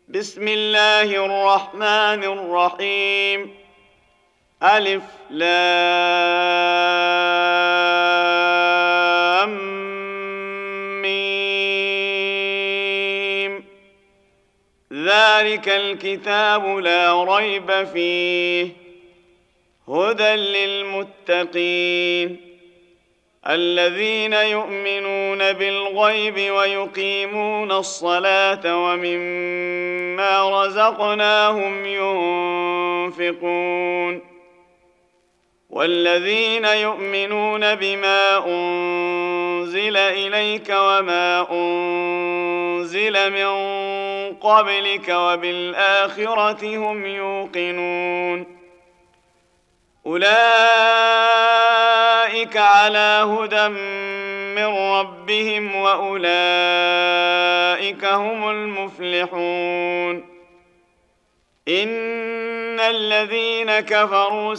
بسم الله الرحمن الرحيم. ألف لام ميم. ذلك الكتاب لا ريب فيه هدى للمتقين الذين يؤمنون بالغيب ويقيمون الصلاة ومما رزقناهم ينفقون والذين يؤمنون بما أنزل إليك وما أنزل من قبلك وبالآخرة هم يوقنون أولئك على هدى من ربهم وأولئك هم المفلحون. إن الذين كفروا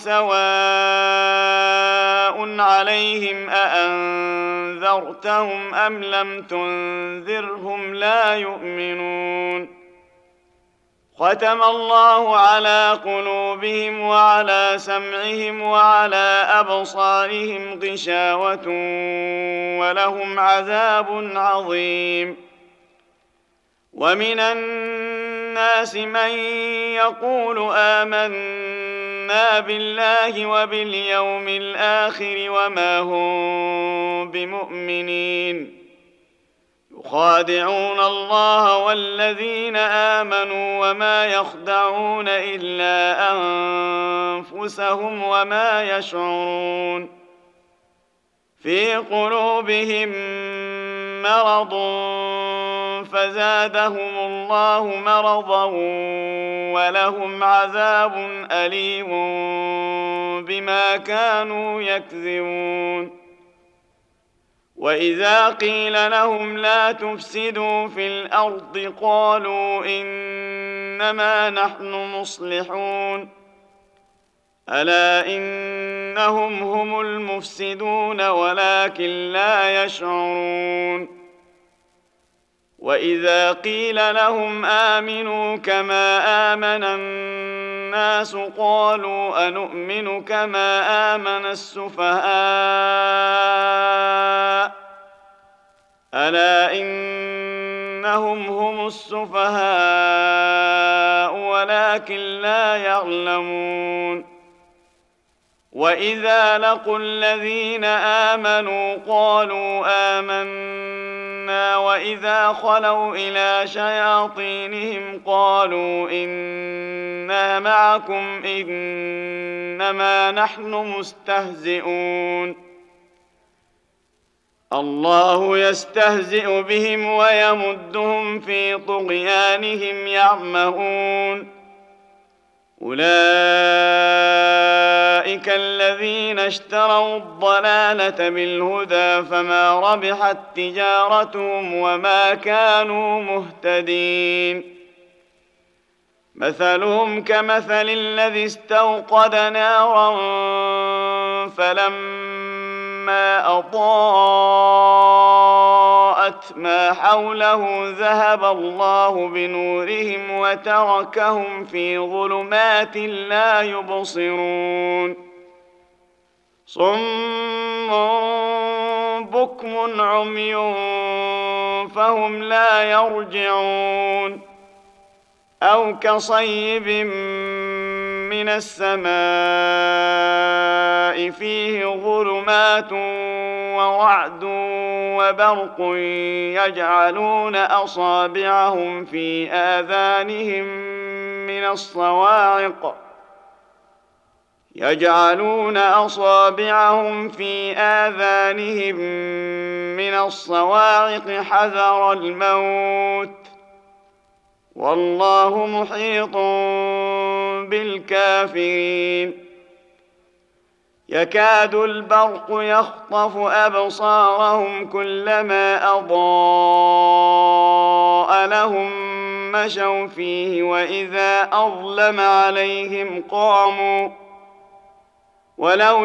سواء عليهم أأنذرتهم أم لم تنذرهم لا يؤمنون. ختم الله على قلوبهم وعلى سمعهم وعلى أبصارهم غشاوة ولهم عذاب عظيم. ومن الناس من يقول آمنا بالله وباليوم الآخر وما هم بمؤمنين يخادعون الله والذين آمنوا وما يخدعون إلا أنفسهم وما يشعرون. في قلوبهم مرض فزادهم الله مرضا ولهم عذاب أليم بما كانوا يكذبون. وإذا قيل لهم لا تفسدوا في الأرض قالوا إنما نحن مصلحون ألا إنهم هم المفسدون ولكن لا يشعرون. وإذا قيل لهم آمنوا كما آمن الناس قالوا أنؤمن كما آمن السفهاء ألا إنهم هم السفهاء ولكن لا يعلمون. وإذا لقوا الذين آمنوا قالوا آمنا وإذا خلوا إلى شياطينهم قالوا إنا معكم إنما نحن مستهزئون. الله يستهزئ بهم ويمدهم في طغيانهم يعمهون. أولئك الذين اشتروا الضلالة بالهدى فما ربحت تجارتهم وما كانوا مهتدين. مثلهم كمثل الذي استوقد نارا فلما أضاءت ما حوله ذهب الله بنورهم وتركهم في ظلمات لا يبصرون. صم بكم عمي فهم لا يرجعون. أو كصيب من السماء فيه ظلمات ورعد وبرق يجعلون أصابعهم في آذانهم من الصواعق حذر الموت والله محيط بالكافرين. يكاد البرق يخطف أبصارهم كلما أضاء لهم مشوا فيه وإذا أظلم عليهم قاموا ولو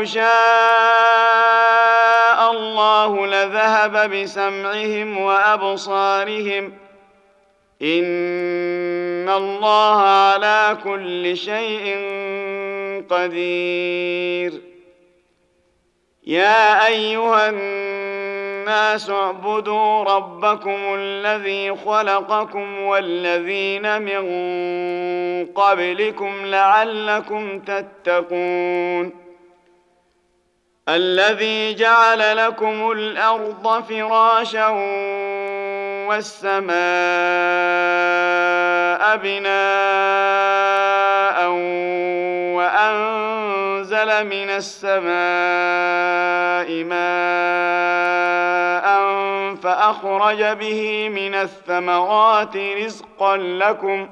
شاء الله لذهب بسمعهم وأبصارهم إن الله على كل شيء قدير. يا أيها الناس اعبدوا ربكم الذي خلقكم والذين من قبلكم لعلكم تتقون. الذي جعل لكم الأرض فراشا والسماء بناء وأنزل من السماء ماء فأخرج به من الثمرات رزقا لكم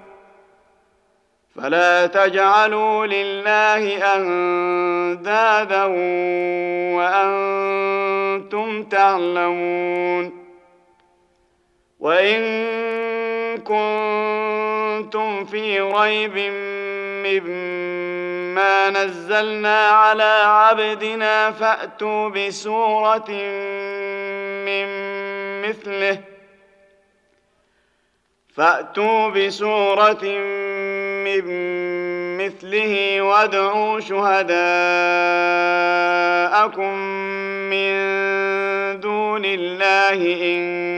فلا تجعلوا لله أندادا وأنتم تعلمون. وإن كنتم في ريب مما نزلنا على عبدنا فأتوا بسورة من مثله وادعوا شهداءكم من دون الله إن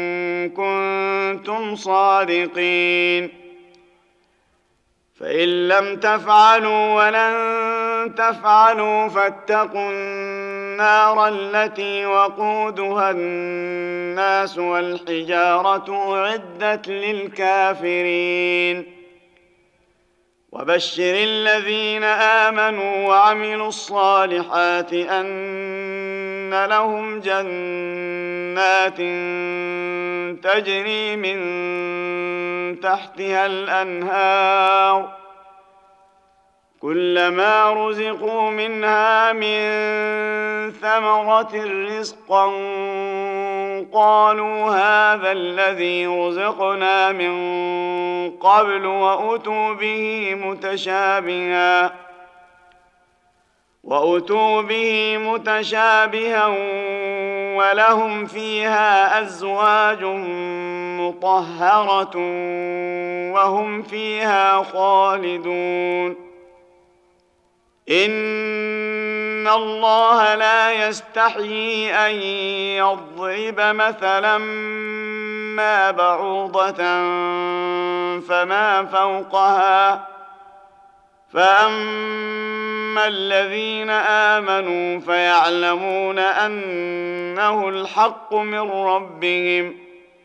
كنتم صادقين. فإن لم تفعلوا ولن تفعلوا فاتقوا النار التي وقودها الناس والحجارة أعدت للكافرين. وبشر الذين آمنوا وعملوا الصالحات أن لهم جنات تجري من تحتها الأنهار كلما رزقوا منها من ثمرة رزقا قالوا هذا الذي رزقنا من قبل وأتوا به متشابها ولهم فيها أزواج مطهرة وهم فيها خالدون. إن الله لا يستحيي أن يضرب مثلا ما بعوضة فما فوقها فأما الذين آمنوا فيعلمون أنه الحق من ربهم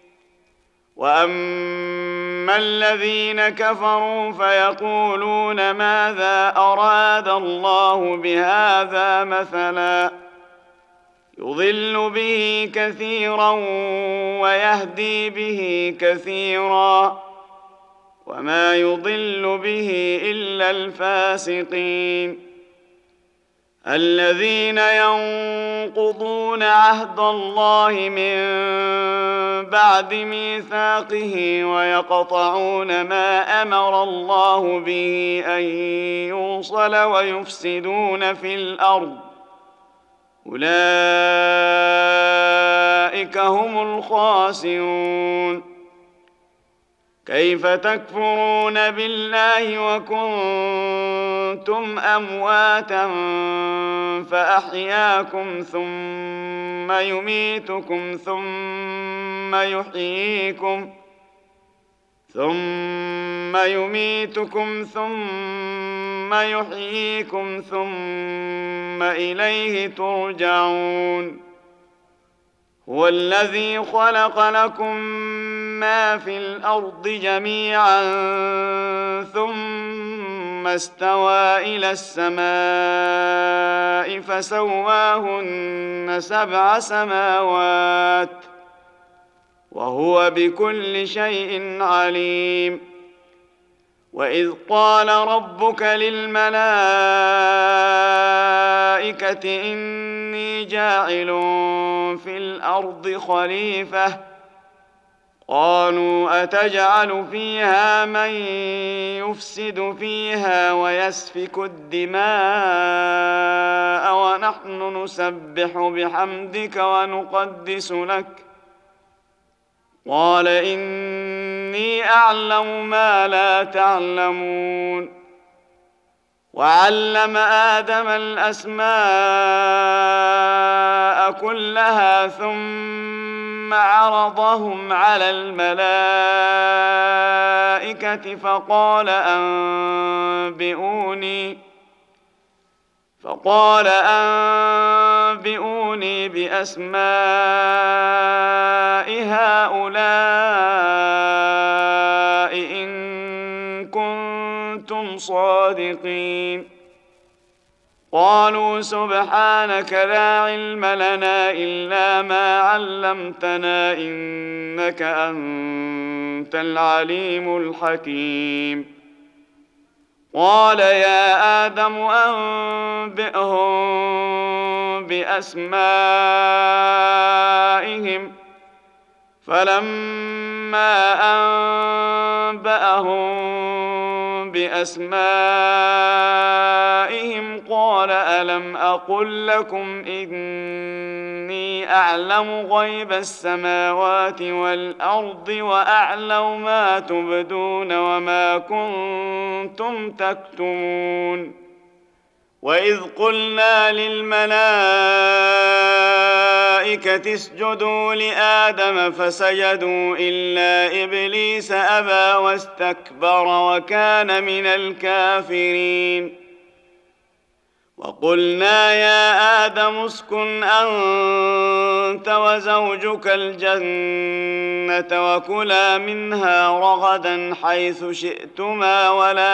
وأما الذين كفروا فيقولون ماذا أراد الله بهذا مثلا يضل به كثيرا ويهدي به كثيرا وما يضل به إلا الفاسقين الذين ينقضون عهد الله من بعد ميثاقه ويقطعون ما أمر الله به أن يوصل ويفسدون في الأرض أولئك هم الخاسرون. كيف تكفرون بالله وكنتم أمواتا فأحياكم ثم يميتكم ثم يحييكم ثم إليه ترجعون. هو الذي خلق لكم ما في الأرض جميعا ثم استوى إلى السماء فسواهن 7 سماوات وهو بكل شيء عليم. وإذ قال ربك للملائكة إني جاعل في الأرض خليفة قالوا أتجعل فيها من يفسد فيها ويسفك الدماء ونحن نسبح بحمدك ونقدس لك قال إني إني أعلم ما لا تعلمون. وعلم آدم الأسماء كلها ثم عرضهم على الملائكة فقال أنبئوني بأسماء هؤلاء إن كنتم صادقين. قالوا سبحانك لا علم لنا إلا ما علمتنا إنك أنت العليم الحكيم. قال يا آدم أنبئهم بأسمائهم. فلما أنبأهم بأسمائهم قال ألم أقل لكم إني أعلم غيب السماوات والأرض وأعلم ما تبدون وما كنتم تكتمون. وإذ قلنا للملائكة اسجدوا لآدم فسجدوا إلا إبليس أبى واستكبر وكان من الكافرين. وقلنا يا آدم اسكن أنت وزوجك الجنة وكلا منها رغدا حيث شئتما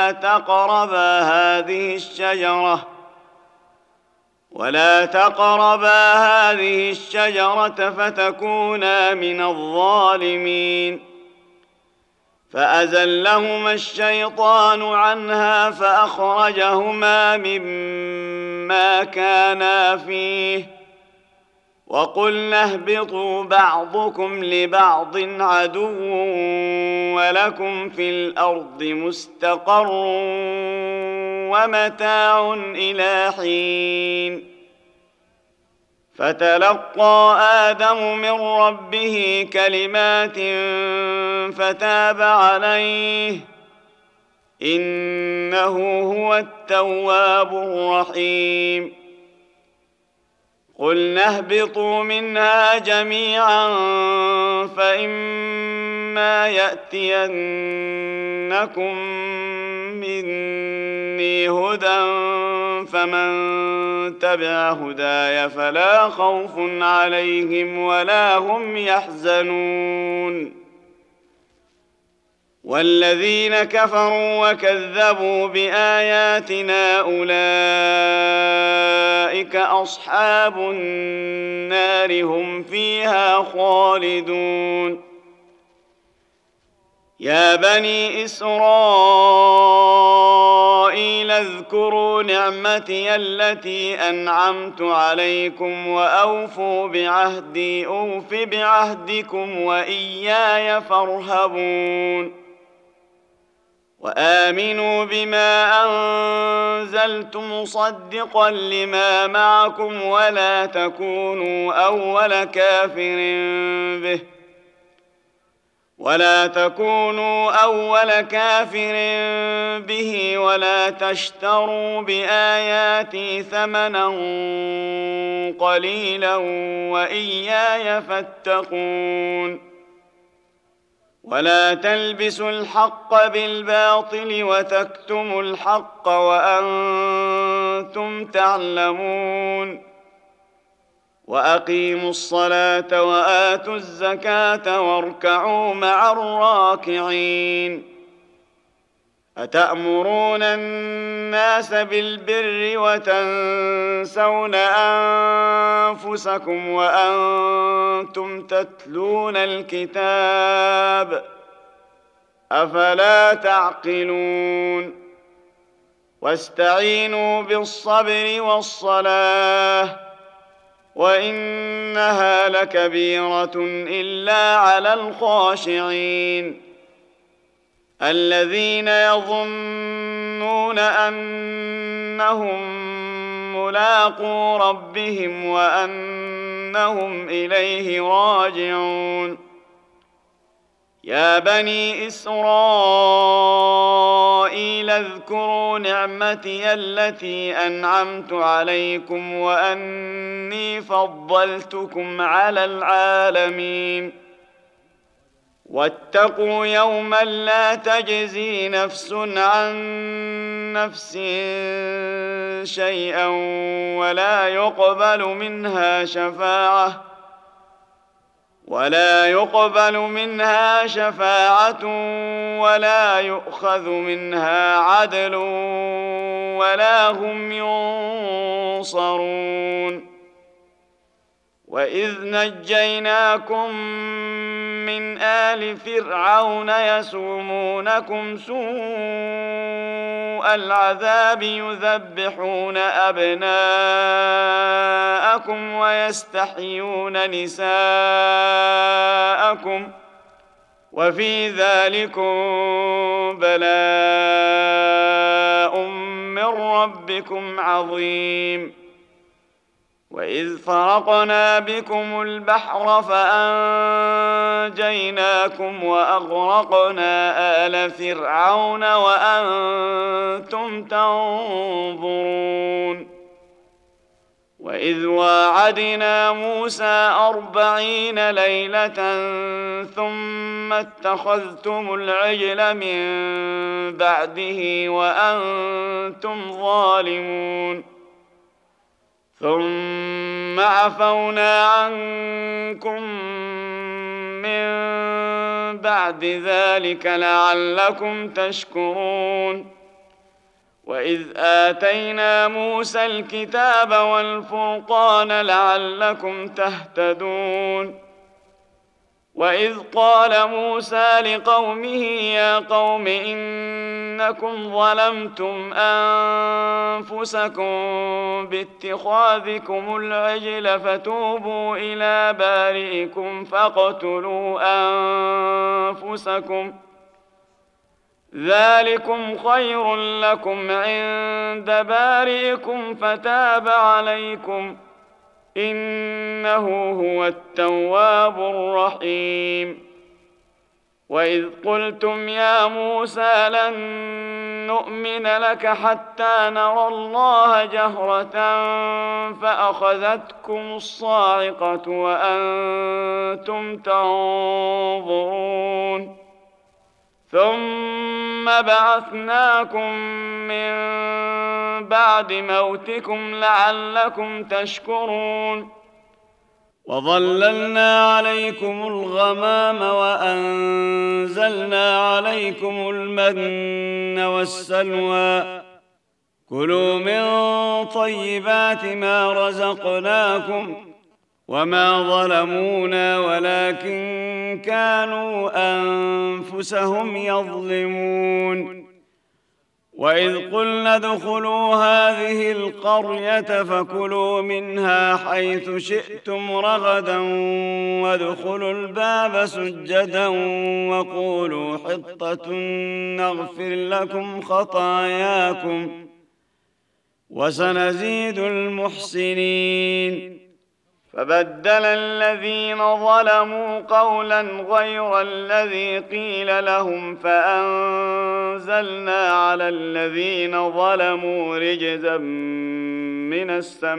ولا تقربا هذه الشجرة فتكونا من الظالمين. فأزلهما الشيطان عنها فأخرجهما مما كانا فيه وقلنا اهبطوا بعضكم لبعض عدو ولكم في الأرض مستقر ومتاع إلى حين. فتلقى آدم من ربه كلمات فتاب عليه إنه هو التواب الرحيم. قلنا اهبطوا منها جميعا فإما يأتينكم مني هدى فمن تبع هداي فلا خوف عليهم ولا هم يحزنون. والذين كفروا وكذبوا بآياتنا أولئك أصحاب النار هم فيها خالدون. يا بني إسرائيل اذكروا نعمتي التي أنعمت عليكم وأوفوا بعهدي أوف بعهدكم وإياي فارهبون. وآمنوا بما أنزلت مصدقا لما معكم ولا تكونوا أول كافر به ولا تشتروا بآياتي ثمنا قليلا وإياي فاتقون. ولا تلبسوا الحق بالباطل وتكتموا الحق وأنتم تعلمون. وأقيموا الصلاة وآتوا الزكاة واركعوا مع الراكعين. أتأمرون الناس بالبر وتنسون أنفسكم وأنتم تتلون الكتاب أفلا تعقلون. واستعينوا بالصبر والصلاة وإنها لكبيرة إلا على الخاشعين الذين يظنون أنهم ملاقو ربهم وأنهم إليه راجعون. يا بني إسرائيل اذكروا نعمتي التي أنعمت عليكم وأني فضلتكم على العالمين واتقوا يوما لا تجزي نفس عن نفس شيئا ولا يقبل منها شفاعة ولا يؤخذ منها عدل ولا هم ينصرون وإذ نجيناكم من آل فرعون يسومونكم سوء العذاب يذبحون أبناءكم ويستحيون نساءكم وفي ذلكم بلاء من ربكم عظيم وإذ فرقنا بكم البحر فأنجيناكم وأغرقنا آل فرعون وأنتم تنظرون وإذ واعدنا موسى 40 ليلة ثم اتخذتم العجل من بعده وأنتم ظالمون ثم عفونا عنكم من بعد ذلك لعلكم تشكرون وإذ آتينا موسى الكتاب والفرقان لعلكم تهتدون وإذ قال موسى لقومه يا قوم إنكم ظلمتم أنفسكم باتخاذكم العجل فتوبوا إلى بارئكم فاقتلوا أنفسكم ذلكم خير لكم عند بارئكم فتاب عليكم إنه هو التواب الرحيم وإذ قلتم يا موسى لن نؤمن لك حتى نرى الله جهرة فأخذتكم الصاعقة وأنتم تنظرون ثم بعثناكم من بعد موتكم لعلكم تشكرون وظللنا عليكم الغمام وأنزلنا عليكم المن والسلوى كلوا من طيبات ما رزقناكم وما ظلمونا ولكن كانوا أنفسهم يظلمون وإذ قلنا ادخلوا هذه القرية فكلوا منها حيث شئتم رغدا وادخلوا الباب سجدا وقولوا حطة نغفر لكم خطاياكم وسنزيد المحسنين فبدل الذين ظلموا قولا غير الذي قيل لهم فأنزلنا على الذين ظلموا رجزا من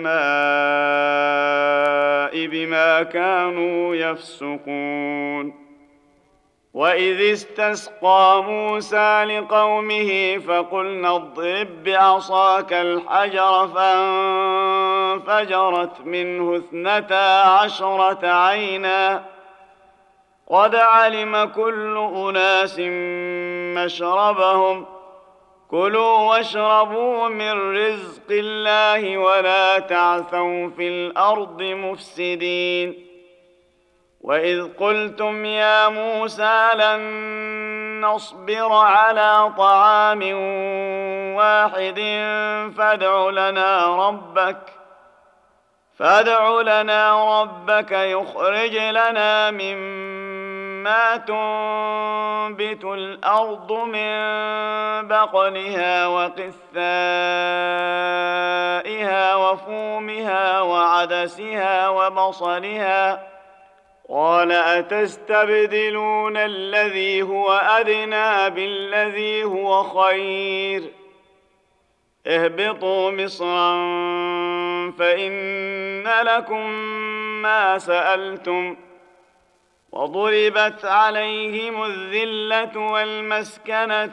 السماء بما كانوا يفسقون وإذ استسقى موسى لقومه فقلنا اضرب بعصاك الحجر فانفجرت منه 12 عينا قد علم كل أناس مشربهم كلوا واشربوا من رزق الله ولا تعثوا في الأرض مفسدين وإذ قلتم يا موسى لن نصبر على طعام واحد فادع لنا ربك يخرج لنا مما تنبت الأرض من بقلها وقثائها وفومها وعدسها وبصلها قال أتستبدلون الذي هو أدنى بالذي هو خير اهبطوا مصرا فإن لكم ما سألتم وضربت عليهم الذلة والمسكنة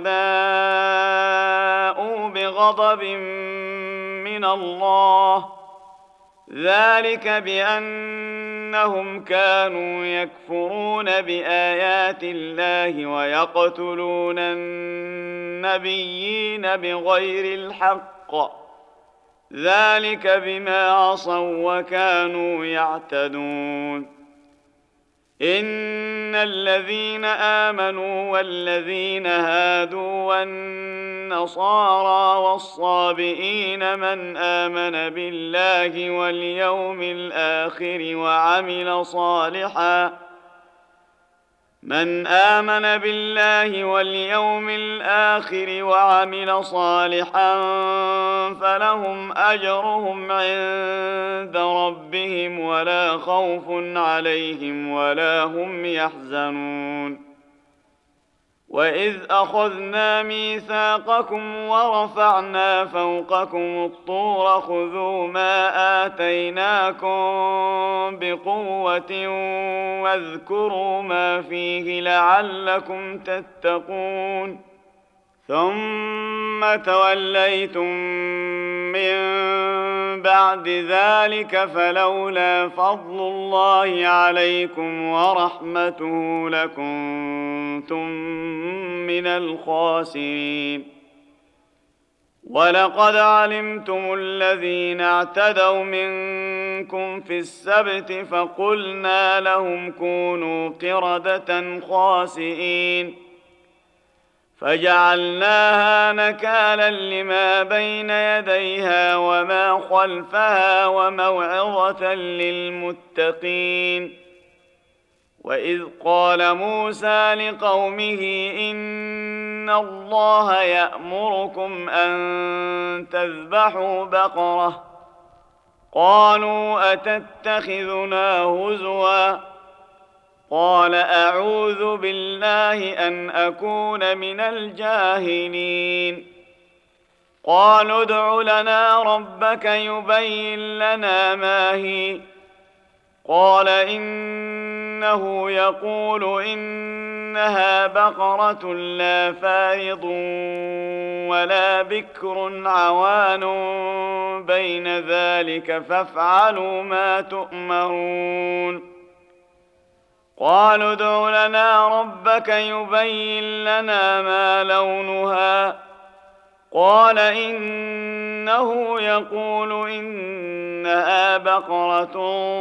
وباءوا بغضب من الله ذلك بأنهم كانوا يكفرون بآيات الله ويقتلون النبيين بغير الحق ذلك بما عصوا وكانوا يعتدون إن الذين آمنوا والذين هادوا والنصارى والصابئين من آمن بالله واليوم الآخر وعمل صالحا فلهم أجرهم عند ربهم ولا خوف عليهم ولا هم يحزنون وإذ أخذنا ميثاقكم ورفعنا فوقكم الطور خذوا ما آتيناكم بقوة واذكروا ما فيه لعلكم تتقون ثم توليتم من بعد ذلك فلولا فضل الله عليكم ورحمته لكنتم من الخاسرين ولقد علمتم الذين اعتدوا منكم في السبت فقلنا لهم كونوا قردة خاسئين فجعلناها نكالا لما بين يديها وما خلفها وموعظة للمتقين وإذ قال موسى لقومه إن الله يأمركم أن تذبحوا بقرة قالوا أتتخذنا هزوا قال أعوذ بالله أن أكون من الجاهلين قالوا ادع لنا ربك يبين لنا ما هي قال إنه يقول إنها بقرة لا فارض ولا بكر عوان بين ذلك فافعلوا ما تؤمرون قالوا ادع لنا ربك يبين لنا ما لونها قال إنه يقول إنها بقرة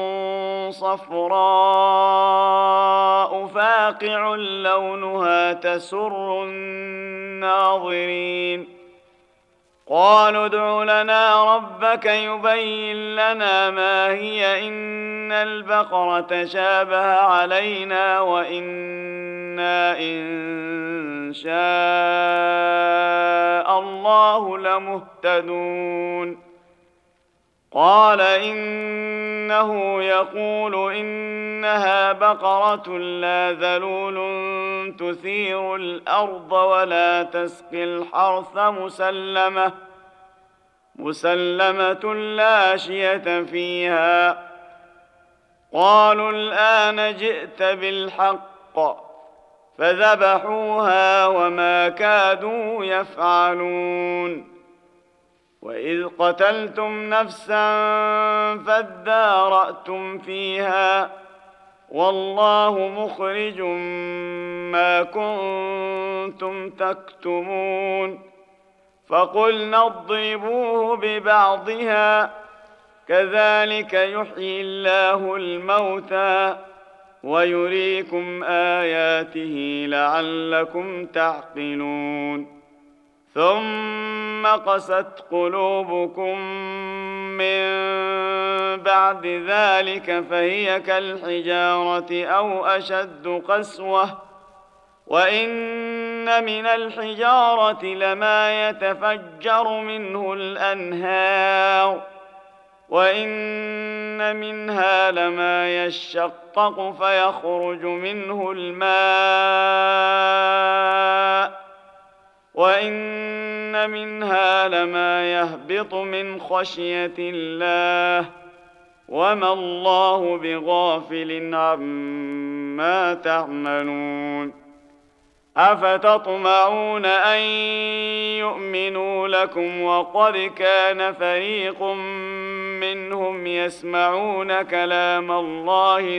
صفراء فاقع لونها تسر الناظرين قالوا ادع لنا ربك يبين لنا ما هي إن البقرة شابه علينا وإنا إن شاء الله لمهتدون قال إنه يقول إنها بقرة لا ذلول تثير الأرض ولا تسقي الحرث مسلمة لا شية فيها قالوا الآن جئت بالحق فذبحوها وما كادوا يفعلون وإذ قتلتم نفسا فادارأتم فيها والله مخرج ما كنتم تكتمون فقلنا اضربوه ببعضها كذلك يحيي الله الموتى ويريكم آياته لعلكم تعقلون ثم قست قلوبكم من بعد ذلك فهي كالحجارة أو أشد قسوة وإن من الحجارة لما يتفجر منه الأنهار وإن منها لما يشقق فيخرج منه الماء وإن منها لما يهبط من خشية الله وما الله بغافل عما تعملون أفتطمعون أن يؤمنوا لكم وقد كان فريق منهم يسمعون كلام الله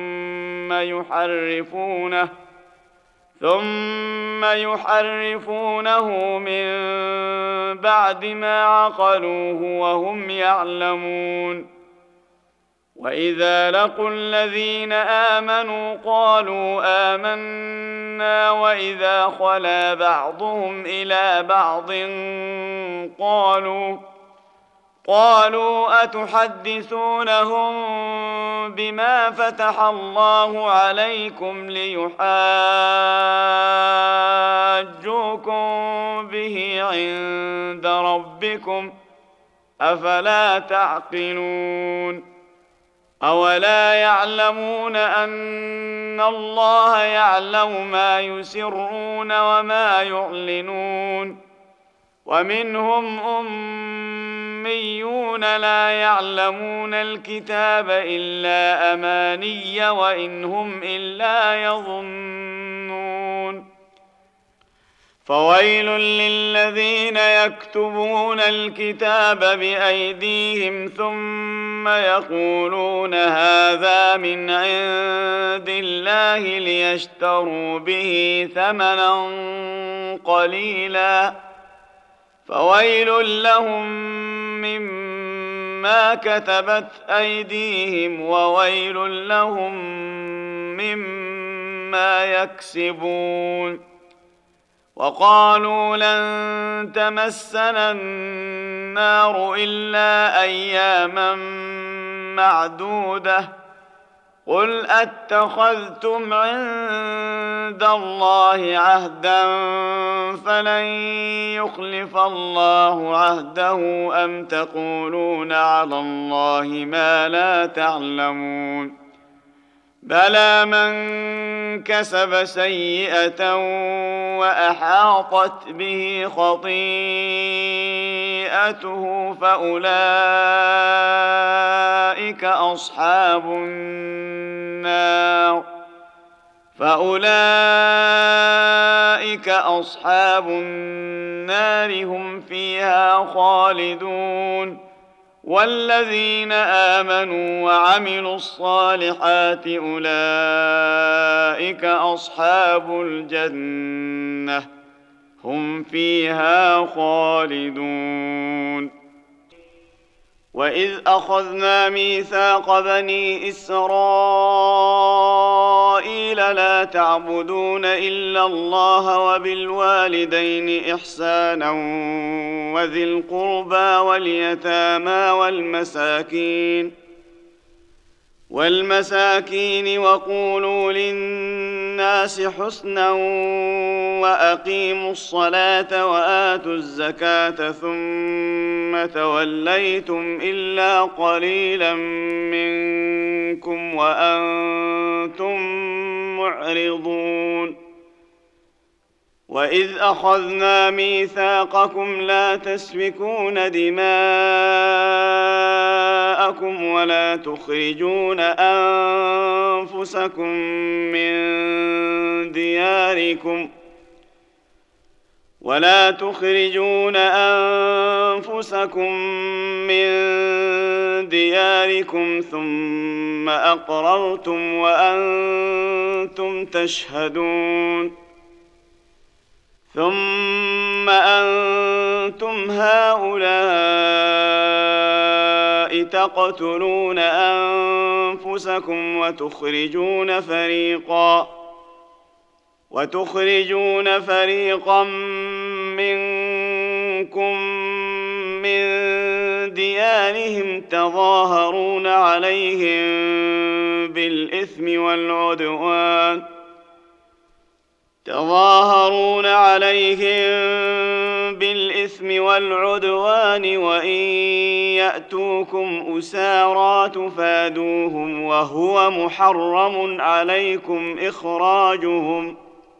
ثم يحرفونه من بعد ما عقلوه وهم يعلمون وإذا لقوا الذين آمنوا قالوا آمنا وإذا خلا بعضهم إلى بعض قالوا أتحدثونهم بما فتح الله عليكم ليحاجوكم به عند ربكم أفلا تعقلون أولا يعلمون أن الله يعلم ما يسرون وما يعلنون ومنهم أميون لا يعلمون الكتاب إلا أماني وإن هم إلا يظنون فويل للذين يكتبون الكتاب بأيديهم ثم يقولون هذا من عند الله ليشتروا به ثمنا قليلا فويل لهم مما كتبت أيديهم وويل لهم مما يكسبون وقالوا لن تمسنا النار إلا أياما معدودة قل أتخذتم عند الله عهدا فلن يخلف الله عهده أم تقولون على الله ما لا تعلمون بلى من كسب سيئة وأحاطت به خطيئته فأولئك أصحاب النار هم فيها خالدون والذين آمنوا وعملوا الصالحات أولئك أصحاب الجنة هم فيها خالدون وإذ أخذنا ميثاق بني إسرائيل لا تعبدون إلا الله وبالوالدين إحسانا وذي القربى واليتامى والمساكين وقولوا للناس حسنا وأقيموا الصلاة وآتوا الزكاة ثم توليتم إلا قليلا منكم وأنتم معرضون وإذ أخذنا ميثاقكم لا تسفكون دماءكم ولا تخرجون أنفسكم من دياركم ثم أقررتم وأنتم تشهدون ثم أنتم هؤلاء تقتلون أنفسكم وتخرجون فريقا منكم من ديارهم تظاهرون عليهم بالإثم والعدوان وإن يأتوكم أسارى تفادوهم وهو محرم عليكم إخراجهم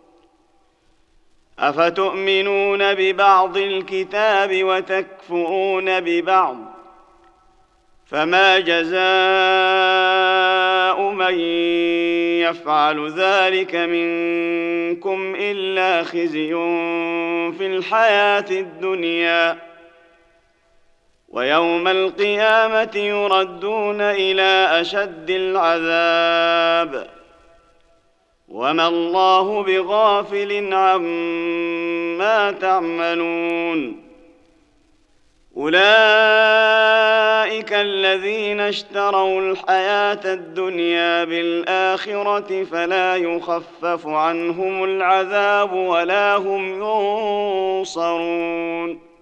أفتؤمنون ببعض الكتاب وتكفرون ببعض فما جزاء من يفعل ذلك منكم إلا خزي في الحياة الدنيا ويوم القيامة يردون إلى أشد العذاب وما الله بغافل عما تعملون أولئك الذين اشتروا الحياة الدنيا بالآخرة فلا يخفف عنهم العذاب ولا هم ينصرون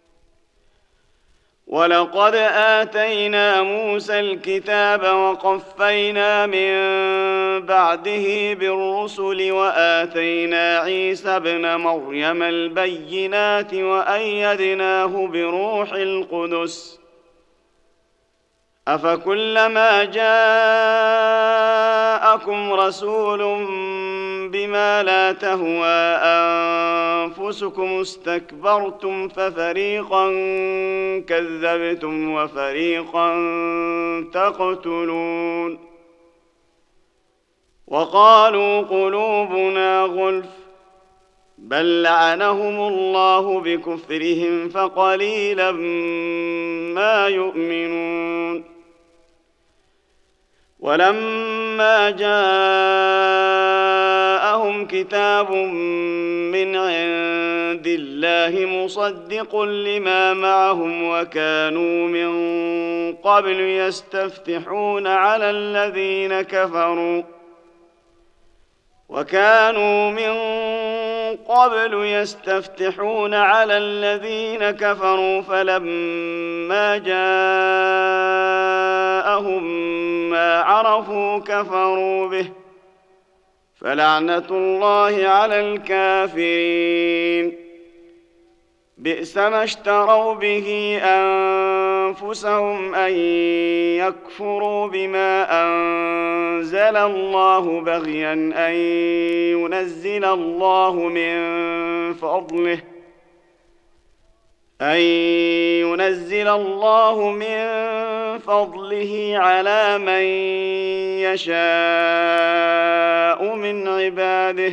ولقد آتينا موسى الكتاب وقفينا من بعده بالرسل وآتينا عيسى ابن مريم البينات وأيدناه بروح القدس أفكلما جاءكم رسول بما لا تهوى أنفسكم استكبرتم ففريقا كذبتم وفريقا تقتلون وقالوا قلوبنا غلف بل لعنهم الله بكفرهم فقليلا ما يؤمنون ولما جاءهم كتاب من عند الله مصدق لما معهم وكانوا من قبل يستفتحون على الذين كفروا فلما جاءهم ما عرفوا كفروا به فلعنة الله على الكافرين بئس ما اشتروا به أنفسهم أن يكفروا بما أنزل الله بغيا أن ينزل الله من فضله على من يشاء من عباده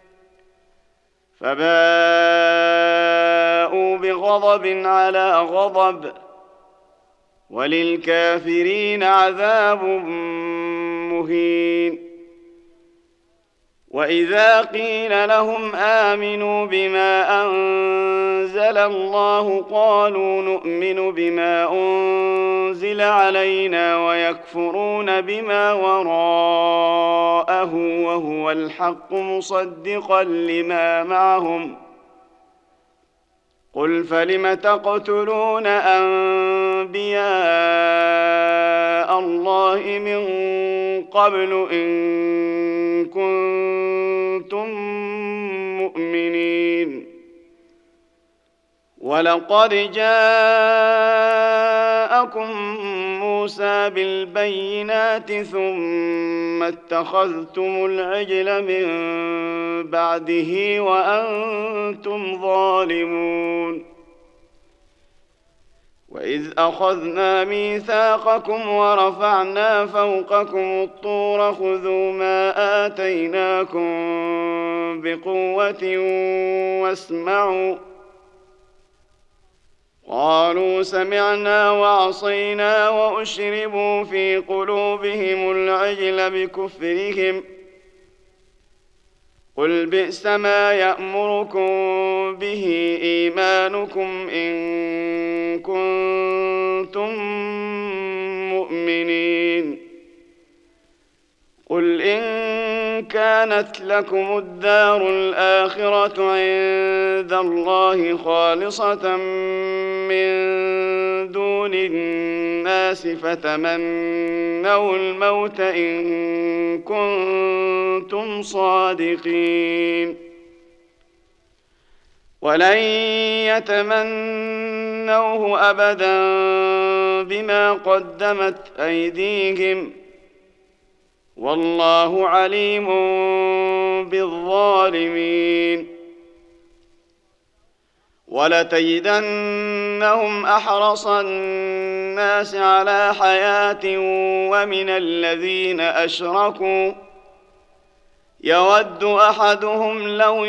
فباءوا بغضب على غضب وللكافرين عذاب مهين وإذا قيل لهم آمنوا بما أنزل الله قالوا نؤمن بما أنزل علينا ويكفرون بما وراءه وهو الحق مصدقا لما معهم قل فلم تقتلون أنبياء الله من قبل إن كنتم مؤمنين ولقد جاءكم موسى بالبينات ثم اتخذتم العجل من بعده وأنتم ظالمون وإذ أخذنا ميثاقكم ورفعنا فوقكم الطور خذوا ما آتيناكم بقوة واسمعوا قالوا سمعنا وعصينا وأشربوا في قلوبهم العجل بكفرهم قل بئس ما يأمركم به إيمانكم إن كنتم مؤمنين قل إن كانت لكم الدار الآخرة عند الله خالصة من دون الناس فتمنوا الموت إن كنتم صادقين ولن يتمنوه أبدا بما قدمت أيديهم والله عليم بالظالمين. ولتجدنهم أحرص الناس على حياة ومن الذين أشركوا يود أحدهم لو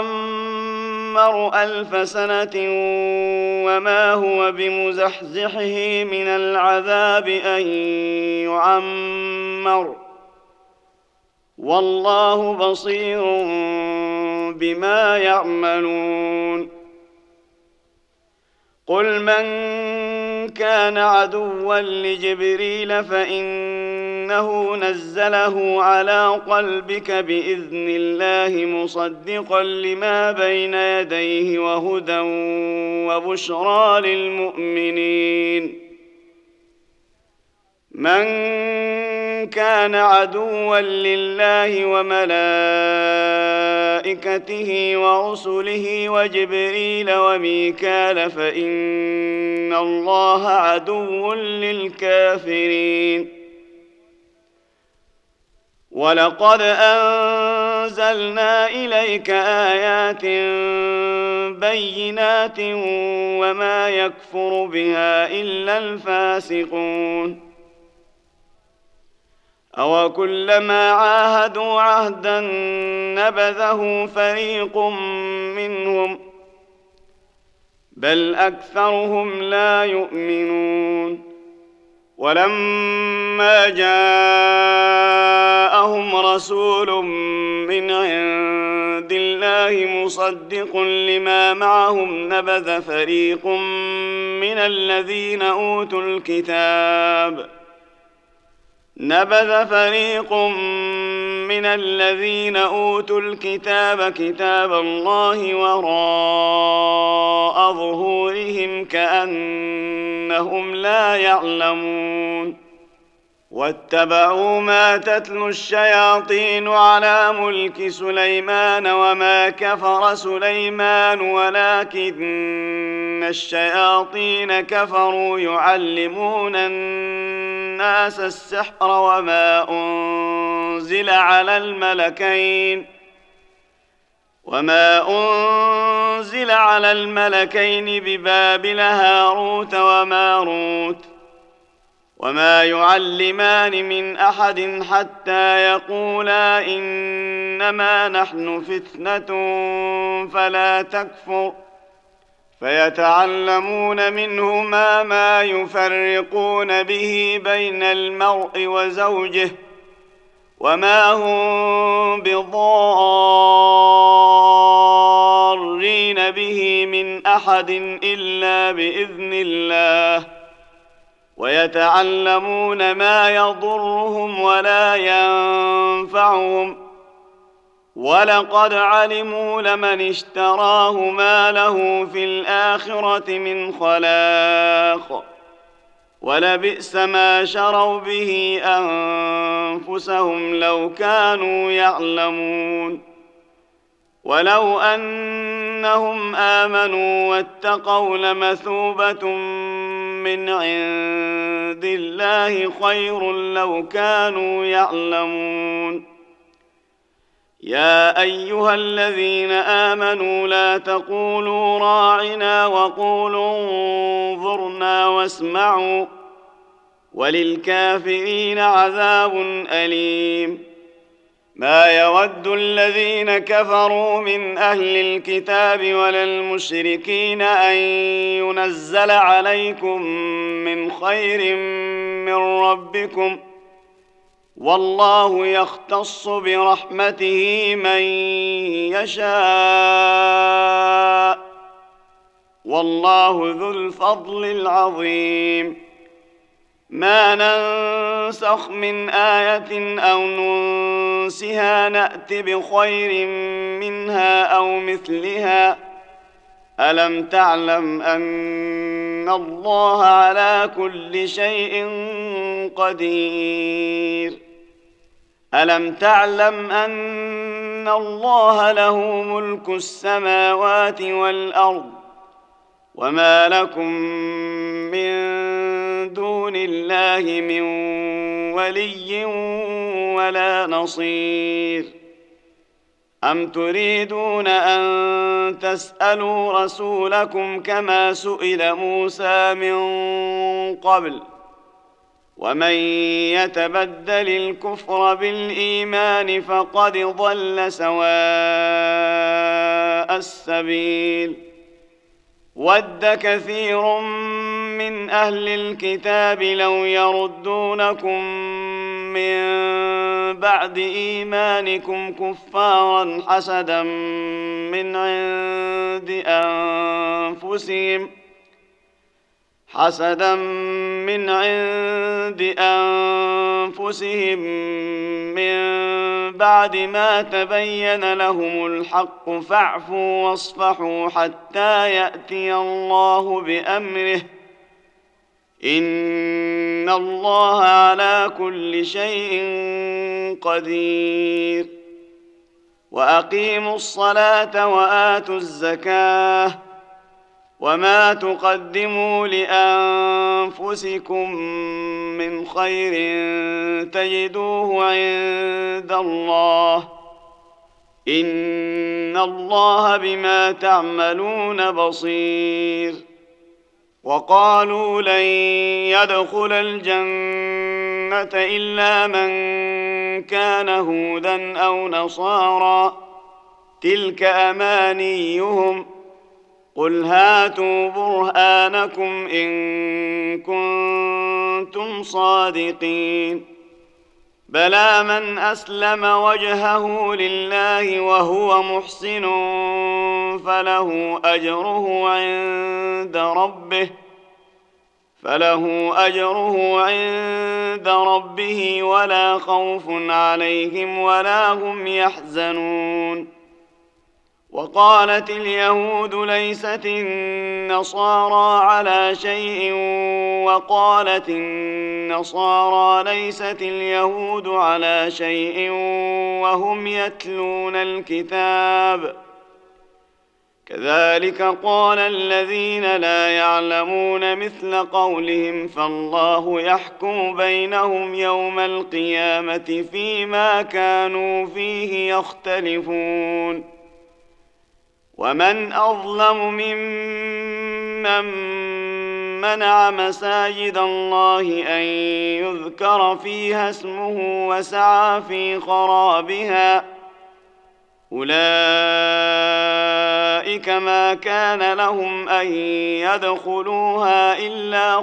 يعمر 1000 سنة وما هو بمزحزحه من العذاب أن يعمر والله بصير بما يعملون. قل من كان عدوا لجبريل فإنه نزله على قلبك بإذن الله مصدقا لما بين يديه وهدى وبشرى للمؤمنين. من كان عدوا لله وملائكته ورسله وجبريل وميكال فإن الله عدو للكافرين. ولقد أنزلنا إليك آيات بينات وما يكفر بها إلا الفاسقون. أوكلما عاهدوا عهدا نبذه فريق منهم بل أكثرهم لا يؤمنون. ولما جاءهم رسول من عند الله مصدق لما معهم نبذ فريق من الذين أوتوا الكتاب كتاب الله وراء ظهورهم كأنهم لا يعلمون. واتبعوا ما تتلو الشياطين على ملك سليمان وما كفر سليمان ولكن الشياطين كفروا يعلمون الناس السحر وما أنزل على الملكين ببابل هاروت وماروت وما يعلمان من أحد حتى يقولا إنما نحن فتنة فلا تكفر فيتعلمون منهما ما يفرقون به بين المرء وزوجه وما هم بضارين به من أحد إلا بإذن الله ويتعلمون ما يضرهم ولا ينفعهم ولقد علموا لمن اشتراه ما له في الآخرة من خلاق ولبئس ما شروا به أنفسهم لو كانوا يعلمون. ولو أنهم آمنوا واتقوا لمثوبة من عند الله خير لو كانوا يعلمون. يا أيها الذين آمنوا لا تقولوا راعنا وقولوا انظرنا واسمعوا وللكافرين عذاب أليم. ما يود الذين كفروا من أهل الكتاب ولا المشركين أن ينزل عليكم من خير من ربكم والله يختص برحمته من يشاء والله ذو الفضل العظيم. ما ننسخ من آية أو ننسها نأت بخير منها أو مثلها ألم تعلم أن الله على كل شيء قدير. ألم تعلم أن الله له ملك السماوات والأرض وما لكم من دون الله من ولي ولا نصير. أم تريدون أن تسألوا رسولكم كما سئل موسى من قبل؟ ومن يتبدل الكفر بالإيمان فقد ضل سواء السبيل. ود كثير من أهل الكتاب لو يردونكم من بعد إيمانكم كفارا حسدا من عند أنفسهم من بعد ما تبين لهم الحق فاعفوا واصفحوا حتى يأتي الله بأمره إن الله على كل شيء قدير. وأقيموا الصلاة وآتوا الزكاة وما تقدموا لأنفسكم من خير تجدوه عند الله إن الله بما تعملون بصير. وقالوا لن يدخل الجنة إلا من كان هودا أو نصارى تلك أمانيهم قل هاتوا برهانكم إن كنتم صادقين. بلى من أسلم وجهه لله وهو محسن فله أجره عند ربه ولا خوف عليهم ولا هم يحزنون. وقالت اليهود ليست النصارى على شيء وقالت النصارى ليست اليهود على شيء وهم يتلون الكتاب كذلك قال الذين لا يعلمون مثل قولهم فالله يحكم بينهم يوم القيامة فيما كانوا فيه يختلفون. ومن أظلم ممن منع مساجد الله أن يذكر فيها اسمه وسعى في خرابها أولئك ما كان لهم أن يدخلوها إلا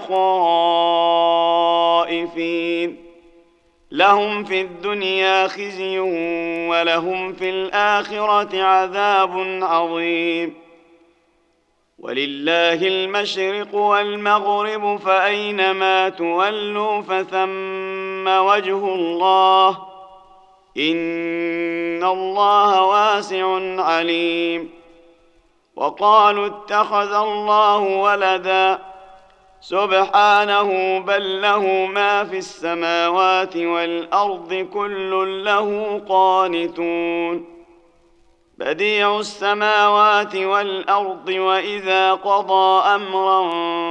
خائفين لهم في الدنيا خزي ولهم في الآخرة عذاب عظيم. ولله المشرق والمغرب فأينما تولوا فثم وجه الله إن الله واسع عليم. وقالوا اتخذ الله ولدا سبحانه بل له ما في السماوات والأرض كل له قانتون. بديع السماوات والأرض وإذا قضى أمرا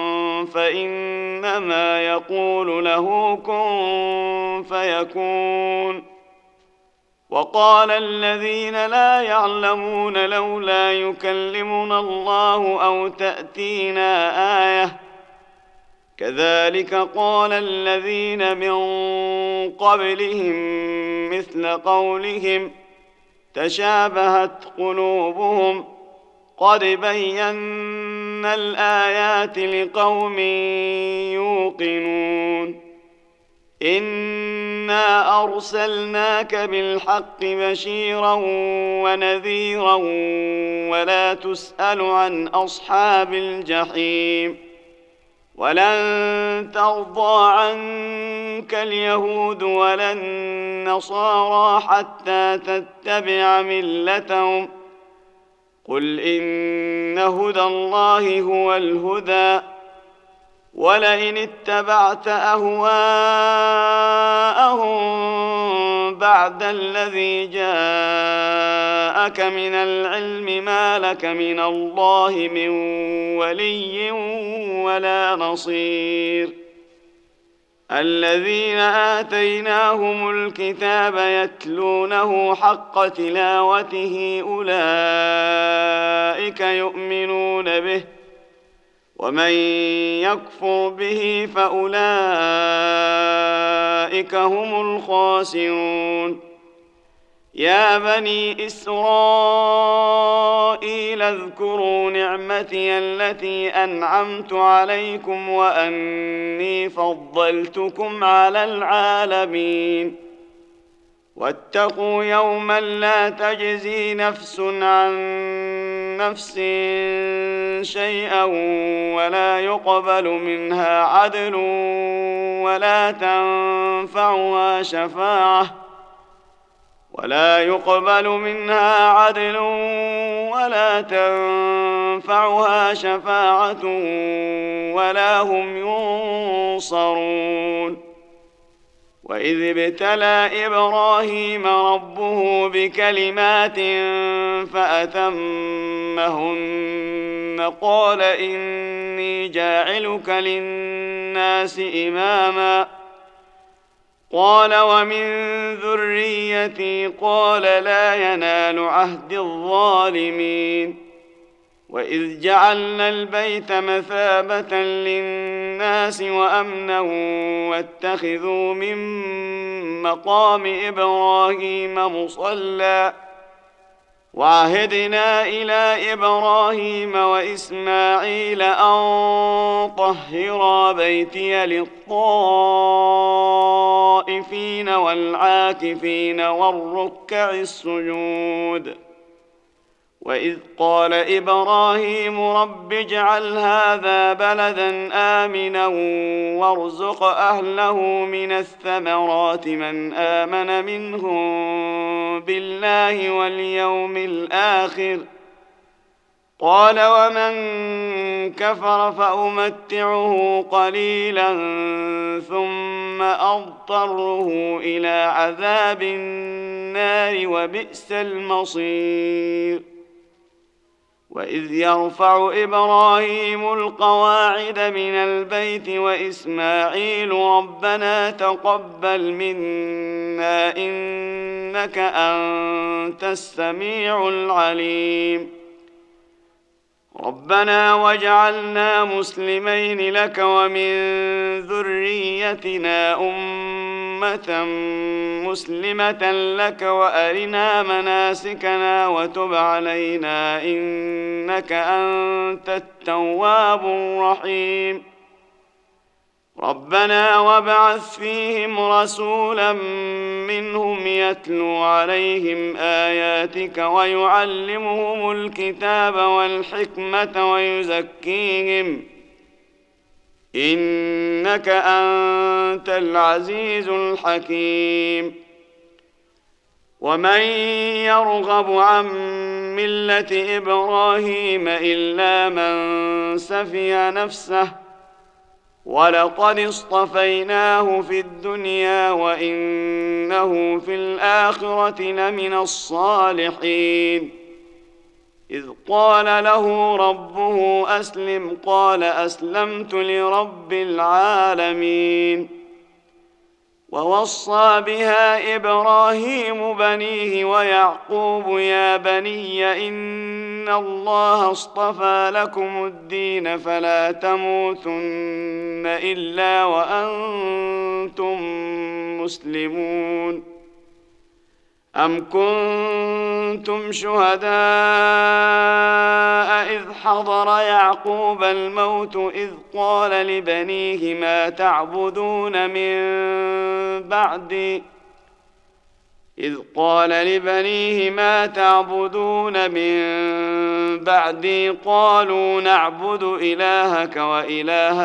فإنما يقول له كن فيكون. وقال الذين لا يعلمون لولا يكلمنا الله أو تأتينا آية كذلك قال الذين من قبلهم مثل قولهم تشابهت قلوبهم قد بينا الآيات لقوم يوقنون. إنا أرسلناك بالحق بشيرا ونذيرا ولا تسأل عن أصحاب الجحيم. ولن ترضى عنك اليهود ولا النصارى حتى تتبع ملتهم قل إن هدى الله هو الهدى ولئن اتبعت أهواءهم بعد الذي جاءك من العلم ما لك من الله من ولي ولا نصير. الذين آتيناهم الكتاب يتلونه حق تلاوته أولئك يؤمنون به ومن يكفر به فأولئك هم الخاسرون يا بني إسرائيل اذكروا نعمتي التي أنعمت عليكم وأني فضلتكم على العالمين واتقوا يوما لا تجزي نفس عن نفس شيئا ولا يقبل منها عدل ولا تنفعها شفاعة ولا هم ينصرون وإذ ابتلى إبراهيم ربه بكلمات فأتمهن قال إني جاعلك للناس إماما قال ومن ذريتي قال لا ينال عهد الظالمين وإذ جعلنا البيت مثابة للناس وأمنا واتخذوا من مقام إبراهيم مصلى وعهدنا إلى إبراهيم وإسماعيل أن طهرا بيتي للطائفين والعاكفين والركع السجود وإذ قال إبراهيم رب اجعل هذا بلدا آمنا وارزق أهله من الثمرات من آمن منهم بالله واليوم الآخر قال ومن كفر فأمتعه قليلا ثم أضطره إلى عذاب النار وبئس المصير وإذ يرفع إبراهيم القواعد من البيت وإسماعيل ربنا تقبل منا إنك أنت السميع العليم ربنا واجعلنا مسلمين لك ومن ذريتنا أمة مسلمة لك وأرنا مناسكنا وتب علينا إنك أنت التواب الرحيم ربنا وابعث فيهم رسولا منهم يتلو عليهم آياتك ويعلمهم الكتاب والحكمة ويزكيهم إنك أنت العزيز الحكيم ومن يرغب عن ملة إبراهيم إلا من سفي نفسه ولقد اصطفيناه في الدنيا وإنه في الآخرة لمن الصالحين إذ قال له ربه أسلم قال أسلمت لرب العالمين ووصى بها إبراهيم بنيه ويعقوب يا بني إن الله اصطفى لكم الدين فلا تموتن إلا وأنتم مسلمون أم كنتم شهداء إذ حضر يعقوب الموت إذ قال لبنيه ما تعبدون من بعدي قالوا نعبد إلهك وإله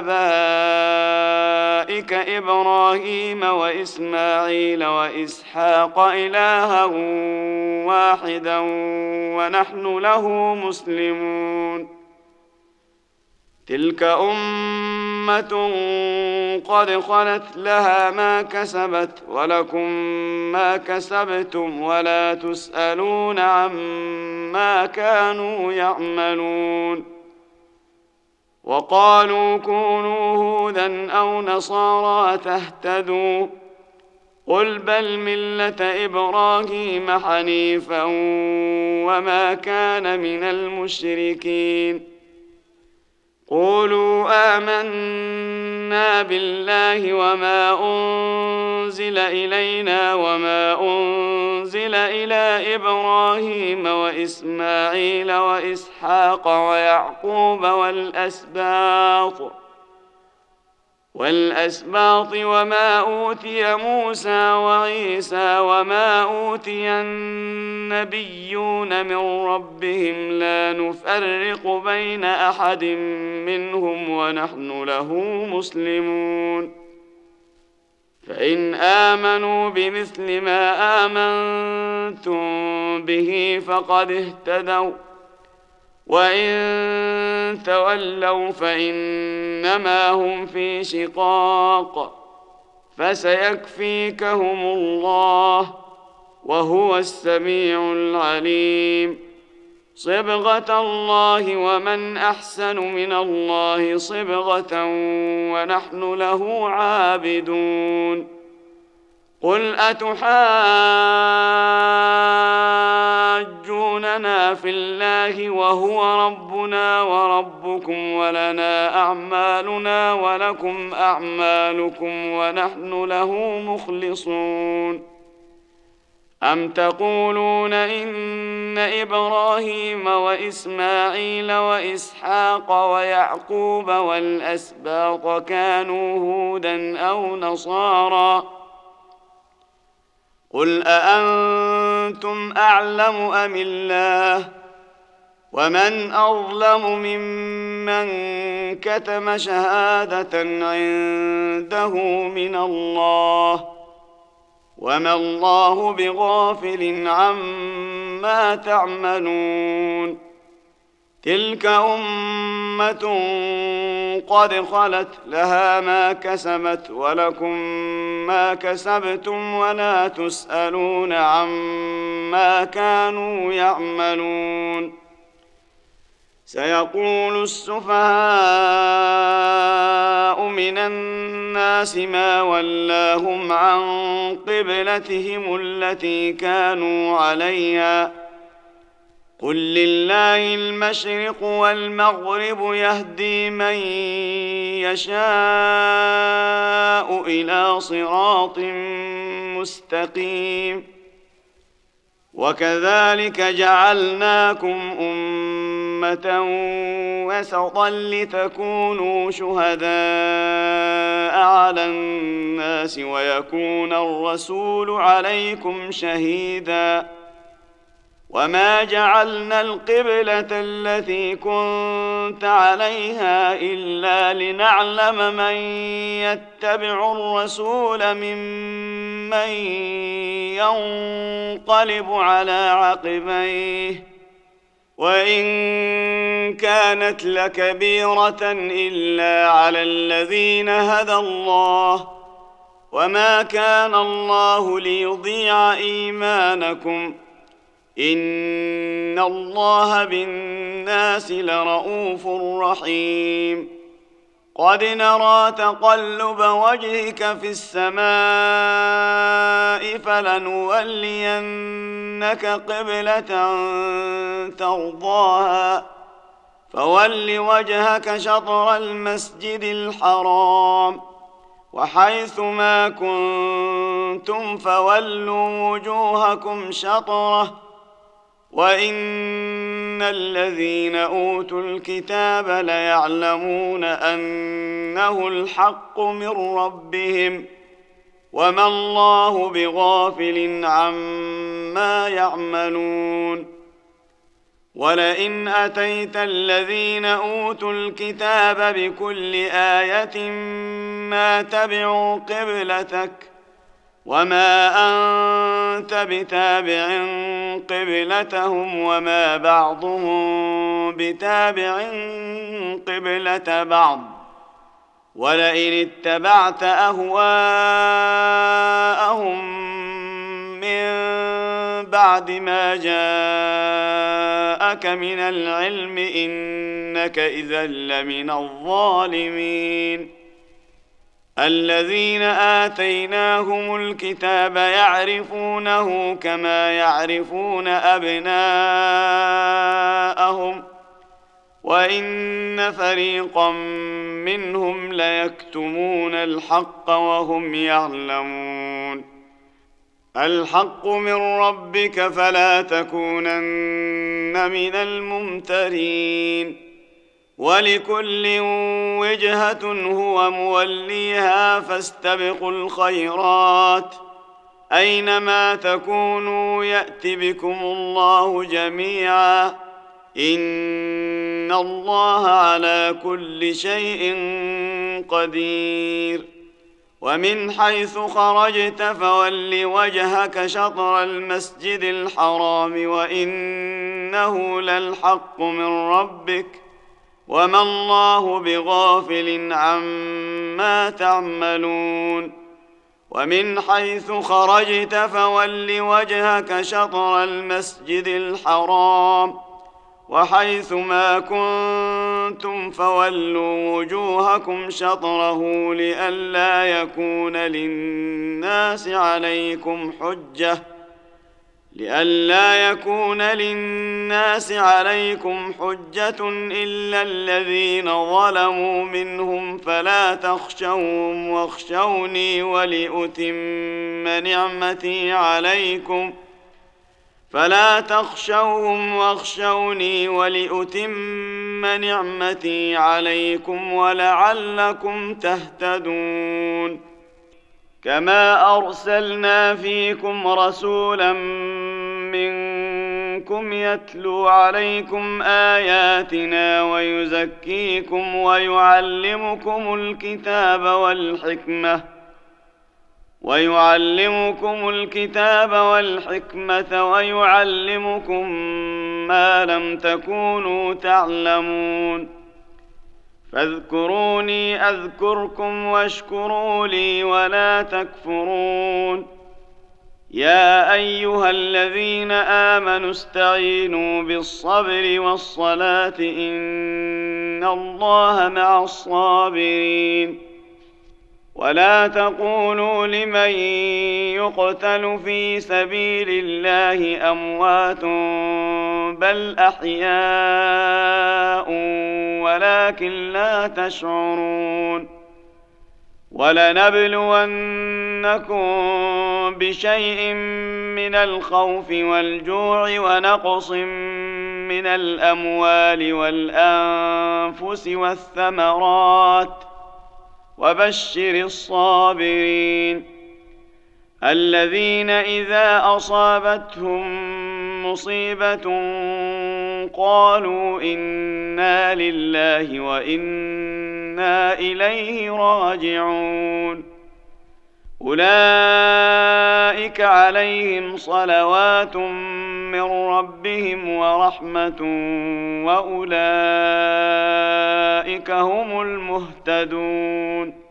آبائك إبراهيم وإسماعيل وإسحاق إلها واحدا ونحن له مسلمون تلك أمة قد خلت لها ما كسبت ولكم ما كسبتم ولا تسألون عما كانوا يعملون وقالوا كونوا هودا أو نصارى تهتدوا قل بل ملة إبراهيم حنيفا وما كان من المشركين قولوا آمنا بالله وما أنزل إلينا وما أنزل إلى إبراهيم وإسماعيل وإسحاق ويعقوب والأسباط وما أوتي موسى وعيسى وما أوتي النبيون من ربهم لا نفرق بين أحد منهم ونحن له مسلمون فإن آمنوا بمثل ما آمنتم به فقد اهتدوا وإن تولوا فإنما هم في شقاق فسيكفيكهم الله وهو السميع العليم صبغة الله ومن أحسن من الله صبغة ونحن له عابدون قل أتحاجوننا في الله وهو ربنا وربكم ولنا أعمالنا ولكم أعمالكم ونحن له مخلصون أم تقولون إن إبراهيم وإسماعيل وإسحاق ويعقوب والأسباط كانوا هودا أو نصارى قل أأنتم أعلم أم الله ومن أظلم ممن كتم شهادة عنده من الله وما الله بغافل عما تعملون تلك أمة قد خلت لها ما كسبت ولكم ما كسبتم ولا تسألون عما كانوا يعملون سيقول السفهاء من الناس ما ولاهم عن قبلتهم التي كانوا عليها قل لله المشرق والمغرب يهدي من يشاء إلى صراط مستقيم وكذلك جعلناكم أمة وسطا لتكونوا شهداء على الناس ويكون الرسول عليكم شهيدا وما جعلنا القبلة التي كنت عليها إلا لنعلم من يتبع الرسول ممن ينقلب على عقبيه وإن كانت لكبيرة إلا على الذين هدى الله وما كان الله ليضيع إيمانكم إن الله بالناس لرؤوف رحيم قد نرى تقلب وجهك في السماء فلنولينك قبلة ترضاها فول وجهك شطر المسجد الحرام وحيث ما كنتم فولوا وجوهكم شطره وإن الذين أوتوا الكتاب ليعلمون أنه الحق من ربهم وما الله بغافل عما يعملون ولئن أتيت الذين أوتوا الكتاب بكل آية ما تبعوا قبلتك وما أنت بتابع قبلتهم وما بعضهم بتابع قبلة بعض ولئن اتبعت أهواءهم من بعد بعد ما جاءك من العلم إنك إذا لمن الظالمين. الذين آتيناهم الكتاب يعرفونه كما يعرفون أبناءهم وإن فريقا منهم ليكتمون الحق وهم يعلمون. الحق من ربك فلا تكونن من الممترين. ولكل وجهة هو موليها فاستبقوا الخيرات أينما تكونوا يأت بكم الله جميعا إن الله على كل شيء قدير. ومن حيث خرجت فول وجهك شطر المسجد الحرام وإنه للحق من ربك وما الله بغافل عما تعملون. ومن حيث خرجت فول وجهك شطر المسجد الحرام وحيث ما كنتم فولوا وجوهكم شطره لئلا يكون للناس عليكم حجة إلا الذين ظلموا منهم فلا تخشوهم واخشوني ولأتم نعمتي عليكم ولعلكم تهتدون. كما أرسلنا فيكم رسولا منكم يتلو عليكم آياتنا ويزكيكم ويعلمكم الكتاب والحكمة ويعلمكم ما لم تكونوا تعلمون. فاذكروني أذكركم واشكروا لي ولا تكفرون. يا أيها الذين آمنوا استعينوا بالصبر والصلاة إن الله مع الصابرين. ولا تقولوا لمن يقتل في سبيل الله أموات بل أحياء ولكن لا تشعرون. ولنبلونكم بشيء من الخوف والجوع ونقص من الأموال والأنفس والثمرات وبشر الصابرين الذين إذا أصابتهم مصيبة قالوا إنا لله وإنا إليه راجعون. أولئك عليهم صلوات من ربهم ورحمة وأولئك هم المهتدون.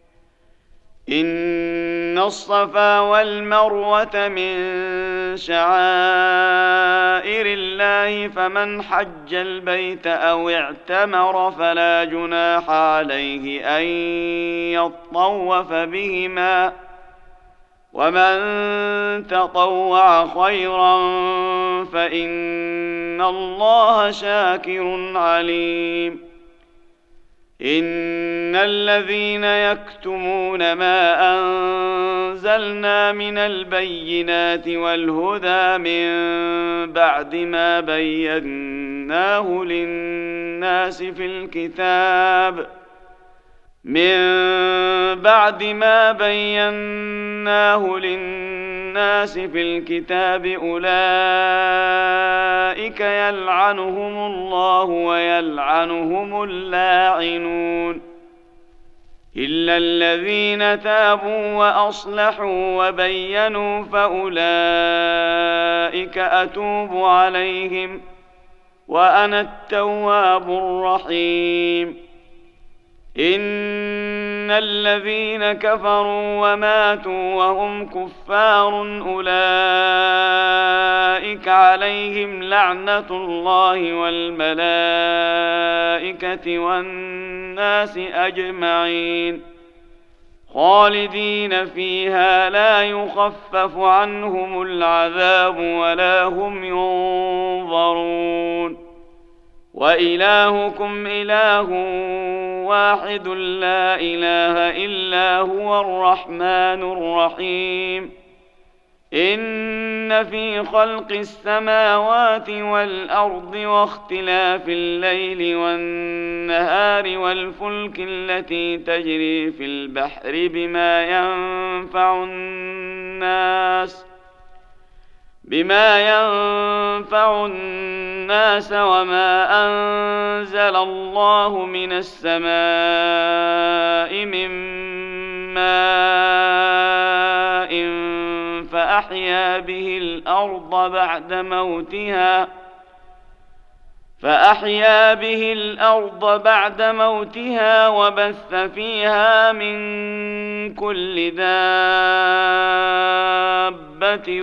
إن الصفا والمروة من شعائر الله فمن حج البيت أو اعتمر فلا جناح عليه أن يطوف بهما ومن تطوع خيرا فإن الله شاكر عليم. إن الذين يكتمون ما أنزلنا من البينات والهدى من بعد ما بيناه للناس في الكتاب أولئك يلعنهم الله ويلعنهم اللاعنون إلا الذين تابوا وأصلحوا وبينوا فأولئك أتوب عليهم وأنا التواب الرحيم. الذين كفروا وماتوا وهم كفار أولئك عليهم لعنة الله والملائكة والناس أجمعين خالدين فيها لا يخفف عنهم العذاب ولا هم ينظرون وإلهكم إله واحد لا إله إلا هو الرحمن الرحيم إن في خلق السماوات والأرض واختلاف الليل والنهار والفلك التي تجري في البحر بما ينفع الناس وما أنزل الله من السماء من ماء فأحيا به الأرض بعد موتها وبث فيها من كل دابة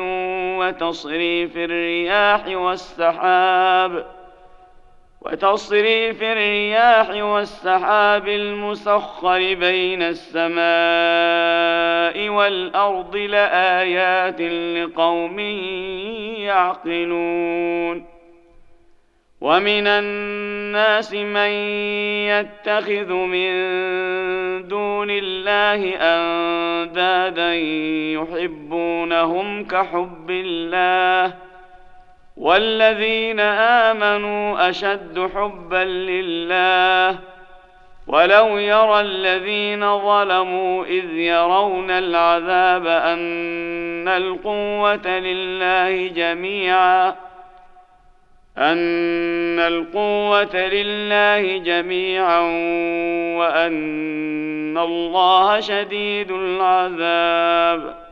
وتصريف الرياح والسحاب المسخر بين السماء والأرض لآيات لقوم يعقلون ومن الناس من يتخذ من دون الله أندادا يحبونهم كحب الله والذين آمنوا أشد حبا لله ولو يرى الذين ظلموا إذ يرون العذاب أن القوة لله جميعا وأن الله شديد العذاب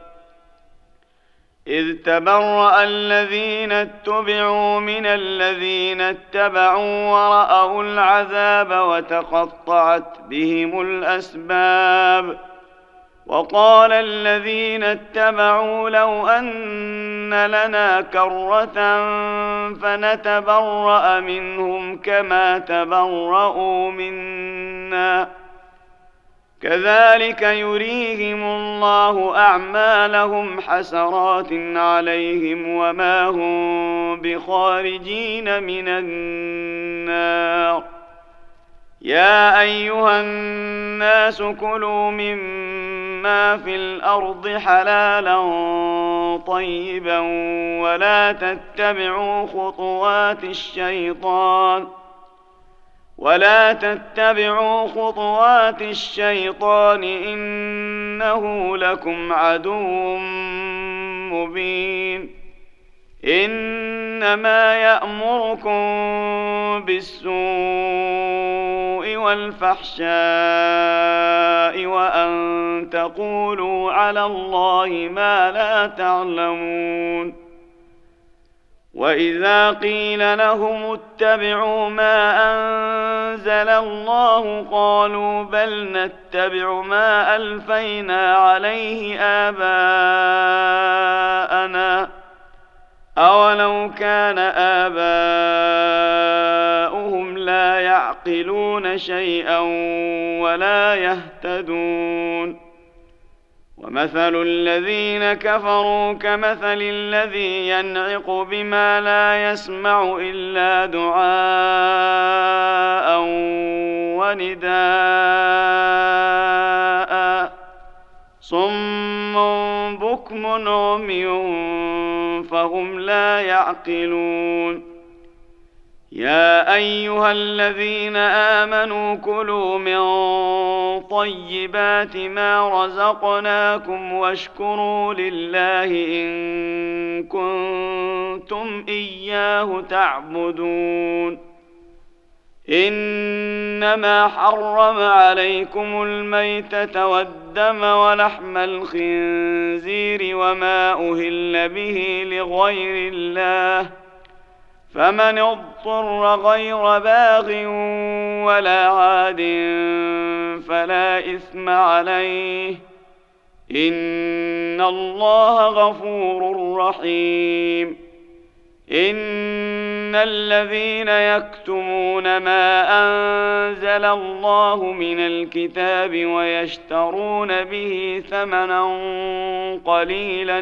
إذ تبرأ الذين اتبعوا من الذين اتبعوا ورأوا العذاب وتقطعت بهم الأسباب وقال الذين اتبعوا لو أن لنا كرة فنتبرأ منهم كما تبرؤوا منا كذلك يريهم الله أعمالهم حسرات عليهم وما هم بخارجين من النار يا أيها الناس كلوا مما في الأرض حلالا طيبا ولا تتبعوا خطوات الشيطان إنه لكم عدو مبين إنما يأمركم بالسوء والفحشاء وأن تقولوا على الله ما لا تعلمون وإذا قيل لهم اتبعوا ما أنزل الله قالوا بل نتبع ما ألفينا عليه آباءنا أولو كان آباؤهم لا يعقلون شيئا ولا يهتدون ومثل الذين كفروا كمثل الذي ينعق بما لا يسمع إلا دعاء ونداء صم بكم عمي فهم لا يعقلون يا أيها الذين آمنوا كلوا من طيبات ما رزقناكم واشكروا لله إن كنتم إياه تعبدون إنما حرم عليكم الميتة والدم ولحم الخنزير وما أهل به لغير الله فمن اضطر غير باغ ولا عاد فلا إثم إثم عليه إن الله غفور رحيم إن الذين يكتمون ما أنزل الله من الكتاب ويشترون به ثمنا قليلا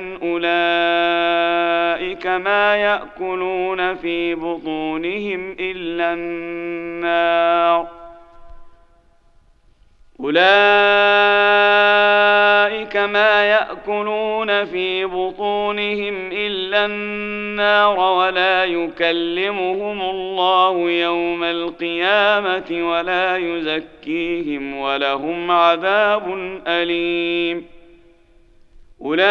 أولئك ما يأكلون في بطونهم إلا النار ولا يكلمهم الله يوم القيامة ولا يزكيهم ولهم عذاب أليم أولئك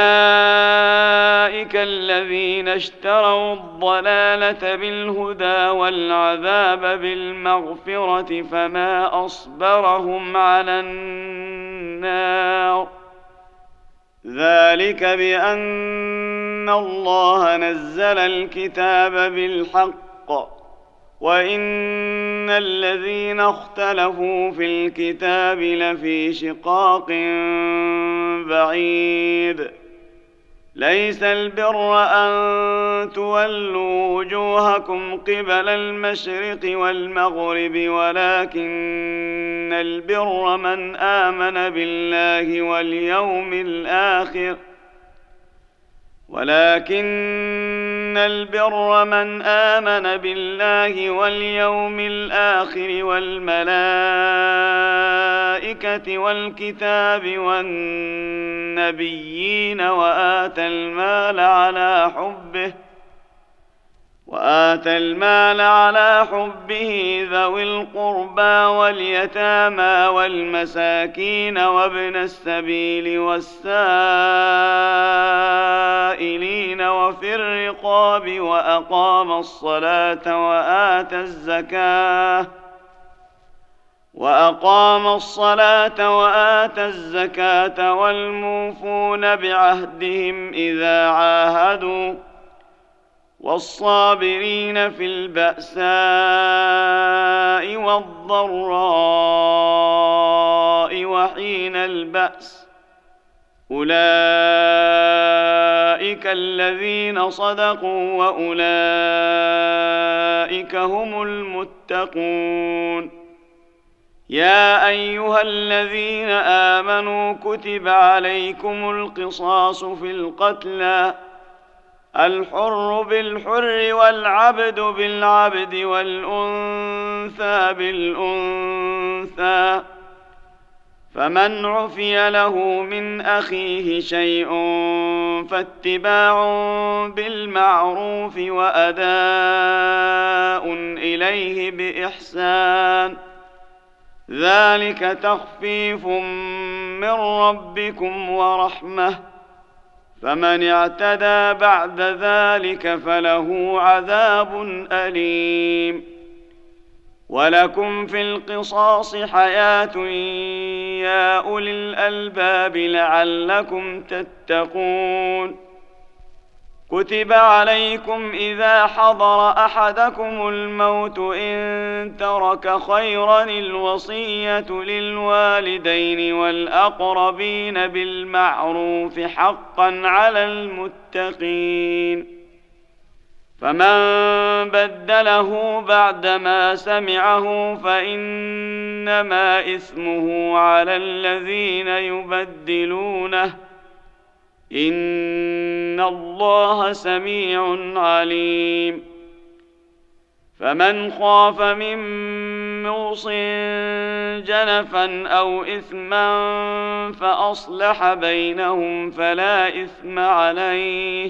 الذين اشتروا الضلالة بالهدى والعذاب بالمغفرة فما أصبرهم على النار ذلك بأن الله نزل الكتاب بالحق وإن الذين اختلفوا في الكتاب لفي شقاق بعيد ليس البر أن تولوا وجوهكم قبل المشرق والمغرب ولكن البر من آمن بالله واليوم الآخر والملائكة والكتاب والنبيين وآتى المال على حبه ذوي القربى واليتامى والمساكين وابن السبيل والسائلين وفي الرقاب وأقام الصلاة وآتى الزكاة والموفون بعهدهم إذا عاهدوا والصابرين في البأساء والضراء وحين البأس أولئك الذين صدقوا وأولئك هم المتقون يا أيها الذين آمنوا كتب عليكم القصاص في القتلى الحر بالحر والعبد بالعبد والأنثى بالأنثى فمن عفي له من أخيه شيء فاتباع بالمعروف وأداء إليه بإحسان ذلك تخفيف من ربكم ورحمة فمن اعتدى بعد ذلك فله عذاب أليم ولكم في القصاص حياة يا أولي الألباب لعلكم تتقون كتب عليكم إذا حضر أحدكم الموت إن ترك خيرا الوصية للوالدين والأقربين بالمعروف حقا على المتقين فمن بدله بعدما سمعه فإنما إثمه على الذين يبدلونه إن الله سميع عليم فمن خاف من موص جنفا أو إثما فأصلح بينهم فلا إثم عليه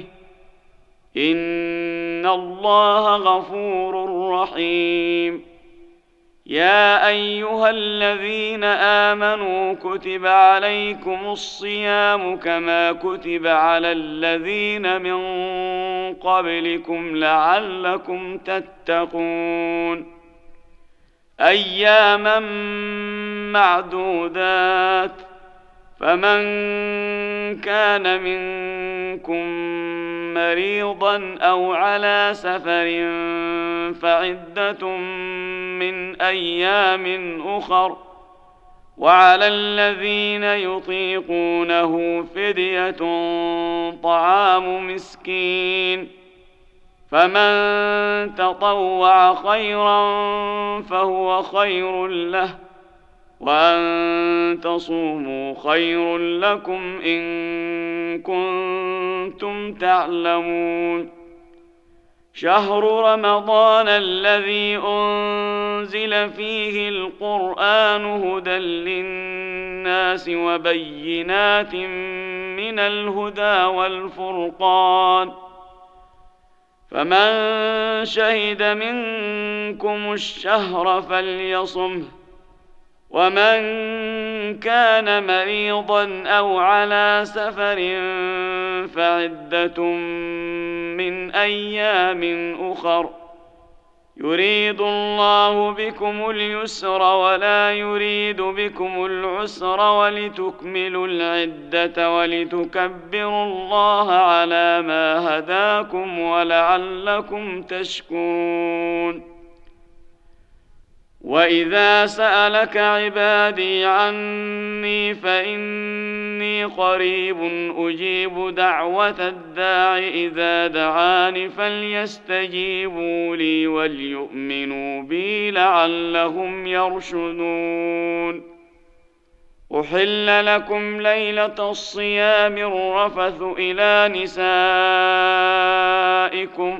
إن الله غفور رحيم يا أيها الذين آمنوا كتب عليكم الصيام كما كتب على الذين من قبلكم لعلكم تتقون أياما معدودات فمن كان منكم مريضا أو على سفر فعدة من أيام أخر وعلى الذين يطيقونه فدية طعام مسكين، فمن تطوع خيرا فهو خير له، وأن تصوموا خير لكم إن كنتم تعلمون. شهر رمضان الذي أنزل فيه القرآن هدى للناس وبينات من الهدى والفرقان، فمن شهد منكم الشهر فليصمه، ومن كان مريضا أو على سفر فعدة من أيام أخر، يريد الله بكم اليسر ولا يريد بكم العسر، ولتكملوا العدة ولتكبروا الله على ما هداكم ولعلكم تشكرون. وإذا سألك عبادي عني فإني قريب أجيب دعوة الداع إذا دعان، فليستجيبوا لي وليؤمنوا بي لعلهم يرشدون. أحل لكم ليلة الصيام الرفث إلى نسائكم،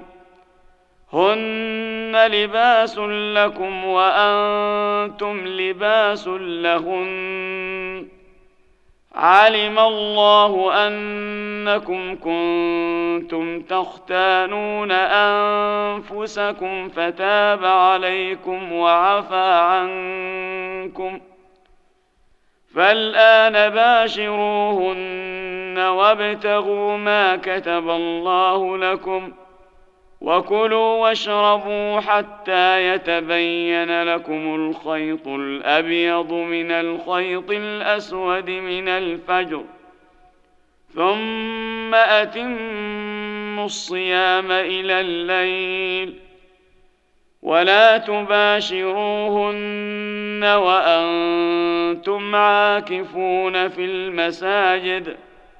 هن لباس لكم وأنتم لباس لهن، علم الله أنكم كنتم تختانون أنفسكم فتاب عليكم وعفى عنكم، فالآن باشروهن وابتغوا ما كتب الله لكم، وكلوا واشربوا حتى يتبين لكم الخيط الأبيض من الخيط الأسود من الفجر، ثم أتموا الصيام إلى الليل، ولا تباشروهن وأنتم عاكفون في المساجد،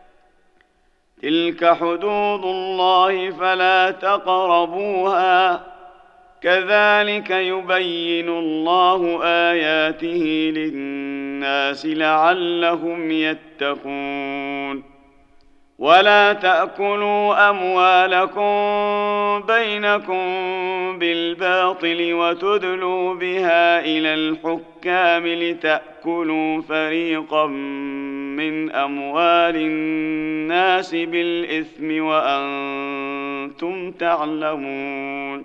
تلك حدود الله فلا تقربوها، كذلك يبين الله آياته للناس لعلهم يتقون. ولا تأكلوا أموالكم بينكم بالباطل وتدلوا بها إلى الحكام لتأكلوا فريقا من أموال الناس بالإثم وأنتم تعلمون.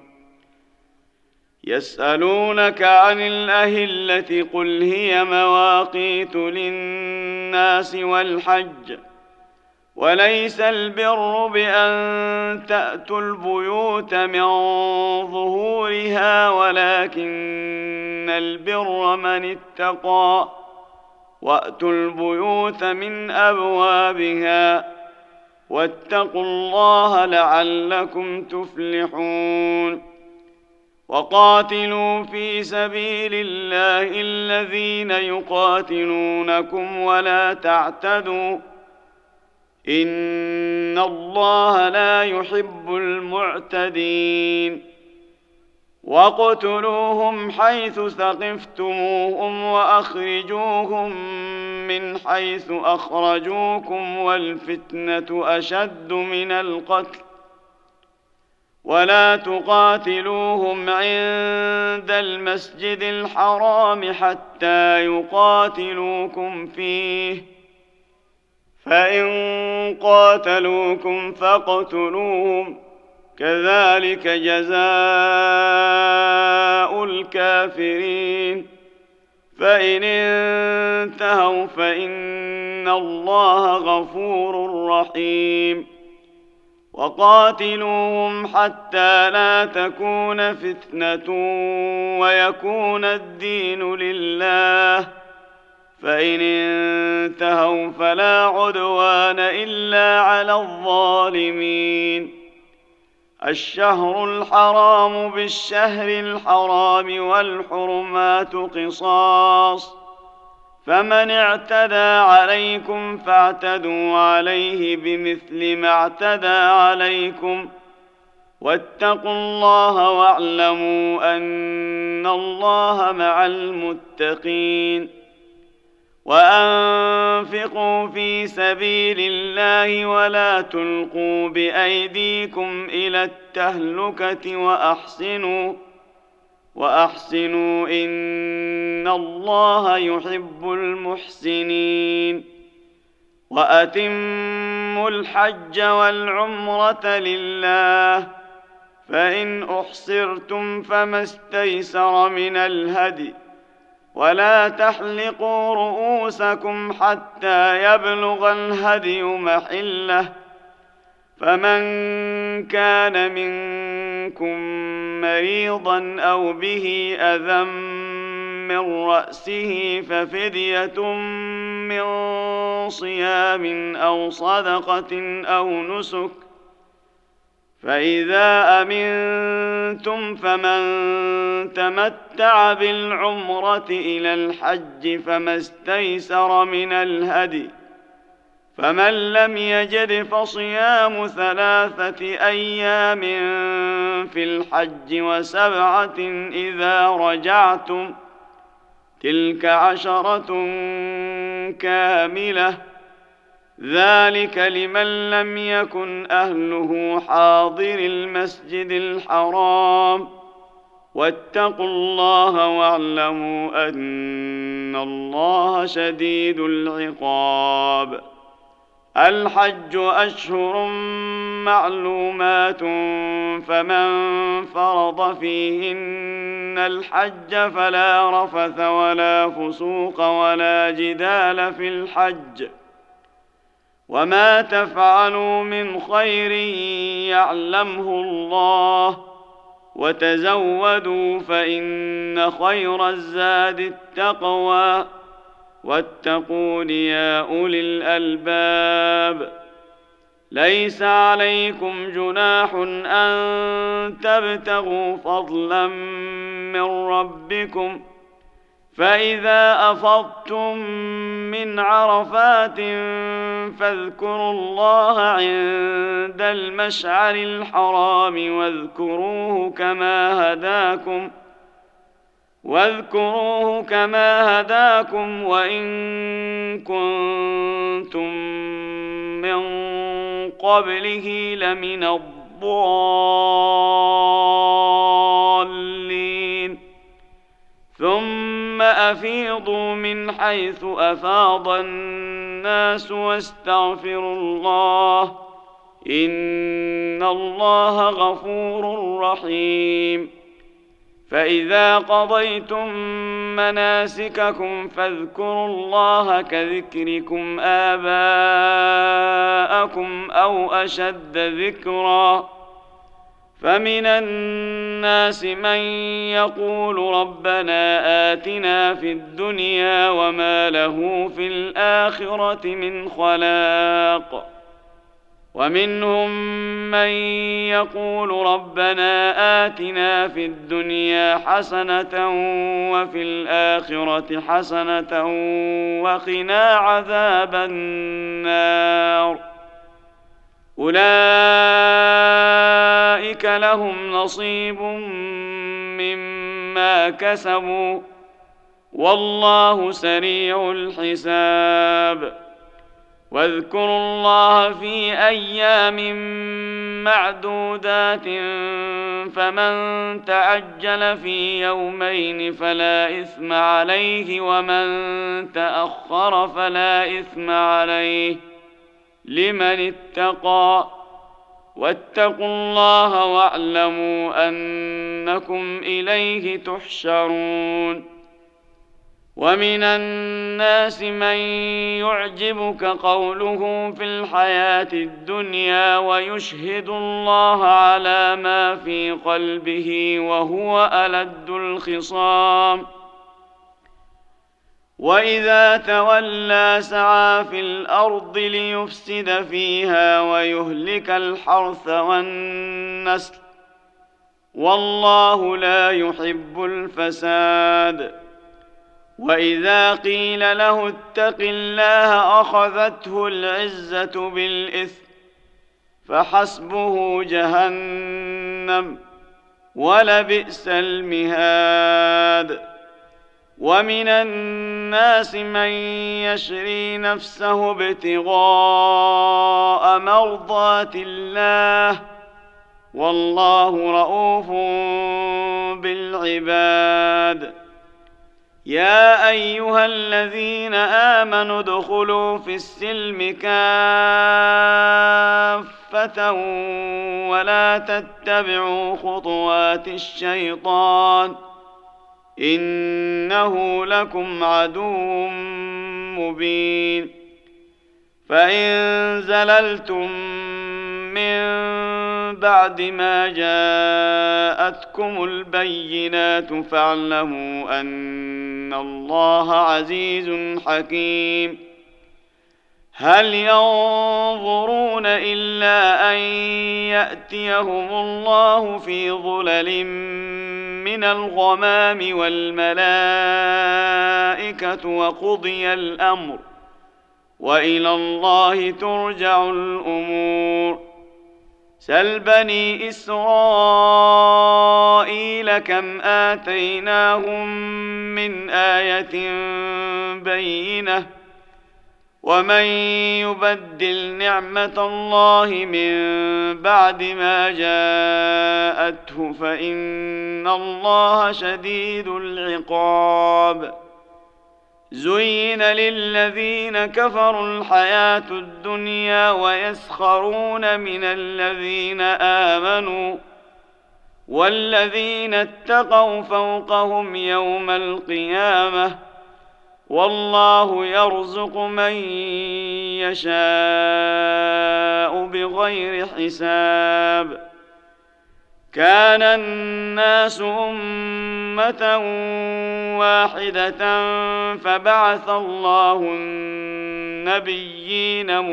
يسألونك عن الأهلة قل هي مواقيت للناس والحج، وليس البر بأن تأتوا البيوت من ظهورها، ولكن البر من اتقى، وأتوا البيوت من أبوابها، واتقوا الله لعلكم تفلحون. وقاتلوا في سبيل الله الذين يقاتلونكم ولا تعتدوا، إن الله لا يحب المعتدين. واقتلوهم حيث ثقفتموهم وأخرجوهم من حيث أخرجوكم، والفتنة أشد من القتل، ولا تقاتلوهم عند المسجد الحرام حتى يقاتلوكم فيه، فإن قاتلوكم فاقتلوهم، كذلك جزاء الكافرين. فإن انتهوا فإن الله غفور رحيم. وقاتلوهم حتى لا تكون فتنة ويكون الدين لله، فإن انتهوا فلا عدوان إلا على الظالمين. الشهر الحرام بالشهر الحرام والحرمات قصاص، فمن اعتدى عليكم فاعتدوا عليه بمثل ما اعتدى عليكم واتقوا الله واعلموا أن الله مع المتقين وأنفقوا في سبيل الله ولا تلقوا بأيديكم إلى التهلكة وأحسنوا إن الله يحب المحسنين وأتموا الحج والعمرة لله فإن أحصرتم فما استيسر من الهدي ولا تحلقوا رؤوسكم حتى يبلغ الهدي محله فمن كان منكم مريضا أو به أذى من رأسه ففدية من صيام أو صدقة أو نسك فإذا أمنتم فمن تمتع بالعمرة إلى الحج فما استيسر من الهدي فمن لم يجد فصيام 3 أيام في الحج و7 إذا رجعتم تلك 10 كاملة ذلك لمن لم يكن أهله حاضر المسجد الحرام واتقوا الله واعلموا أن الله شديد العقاب الحج أشهر معلومات فمن فرض فيهن الحج فلا رفث ولا فسوق ولا جدال في الحج وما تفعلوا من خير يعلمه الله وتزودوا فإن خير الزاد التقوى واتقون يا أولي الألباب ليس عليكم جناح أن تبتغوا فضلا من ربكم فإذا أفضتم من عرفات فاذكروا الله عند المشعر الحرام واذكروه كما هداكم وإن كنتم من قبله لمن الضالين ثم أفيضوا من حيث أفاض الناس واستغفروا الله إن الله غفور رحيم فإذا قضيتم مناسككم فاذكروا الله كذكركم آباءكم أو أشد ذكرا فمن الناس من يقول ربنا آتنا في الدنيا وما له في الآخرة من خلاق ومنهم من يقول ربنا آتنا في الدنيا حسنة وفي الآخرة حسنة وقنا عذاب النار أولئك لهم نصيب مما كسبوا والله سريع الحساب واذكروا الله في أيام معدودات فمن تعجل في يومين فلا إثم عليه ومن تأخر فلا إثم عليه لمن اتقى واتقوا الله واعلموا أنكم إليه تحشرون ومن الناس من يعجبك قوله في الحياة الدنيا ويشهد الله على ما في قلبه وهو ألد الخصام وإذا تولى سعى في الأرض ليفسد فيها ويهلك الحرث والنسل والله لا يحب الفساد وإذا قيل له اتق الله أخذته العزة بالإثم فحسبه جهنم ولبئس المهاد. ومن الناس من يشري نفسه ابتغاء مرضات الله والله رؤوف بالعباد. يا أيها الذين آمنوا ادخلوا في السلم كافة ولا تتبعوا خطوات الشيطان إنه لكم عدو مبين. فإن زللتم من بعد ما جاءتكم البينات فاعلموا أن الله عزيز حكيم. هل ينظرون إلا أن يأتيهم الله في ظلل من الغمام والملائكة وقضي الأمر وإلى الله ترجع الأمور. سل بني إسرائيل كم آتيناهم من آية بينة ومن يبدل نعمة الله من بعد ما جاءته فإن الله شديد العقاب. زين للذين كفروا الحياة الدنيا ويسخرون من الذين آمنوا والذين اتقوا فوقهم يوم القيامة والله يرزق من يشاء بغير حساب. كان الناس أمة واحدة فبعث الله النبيين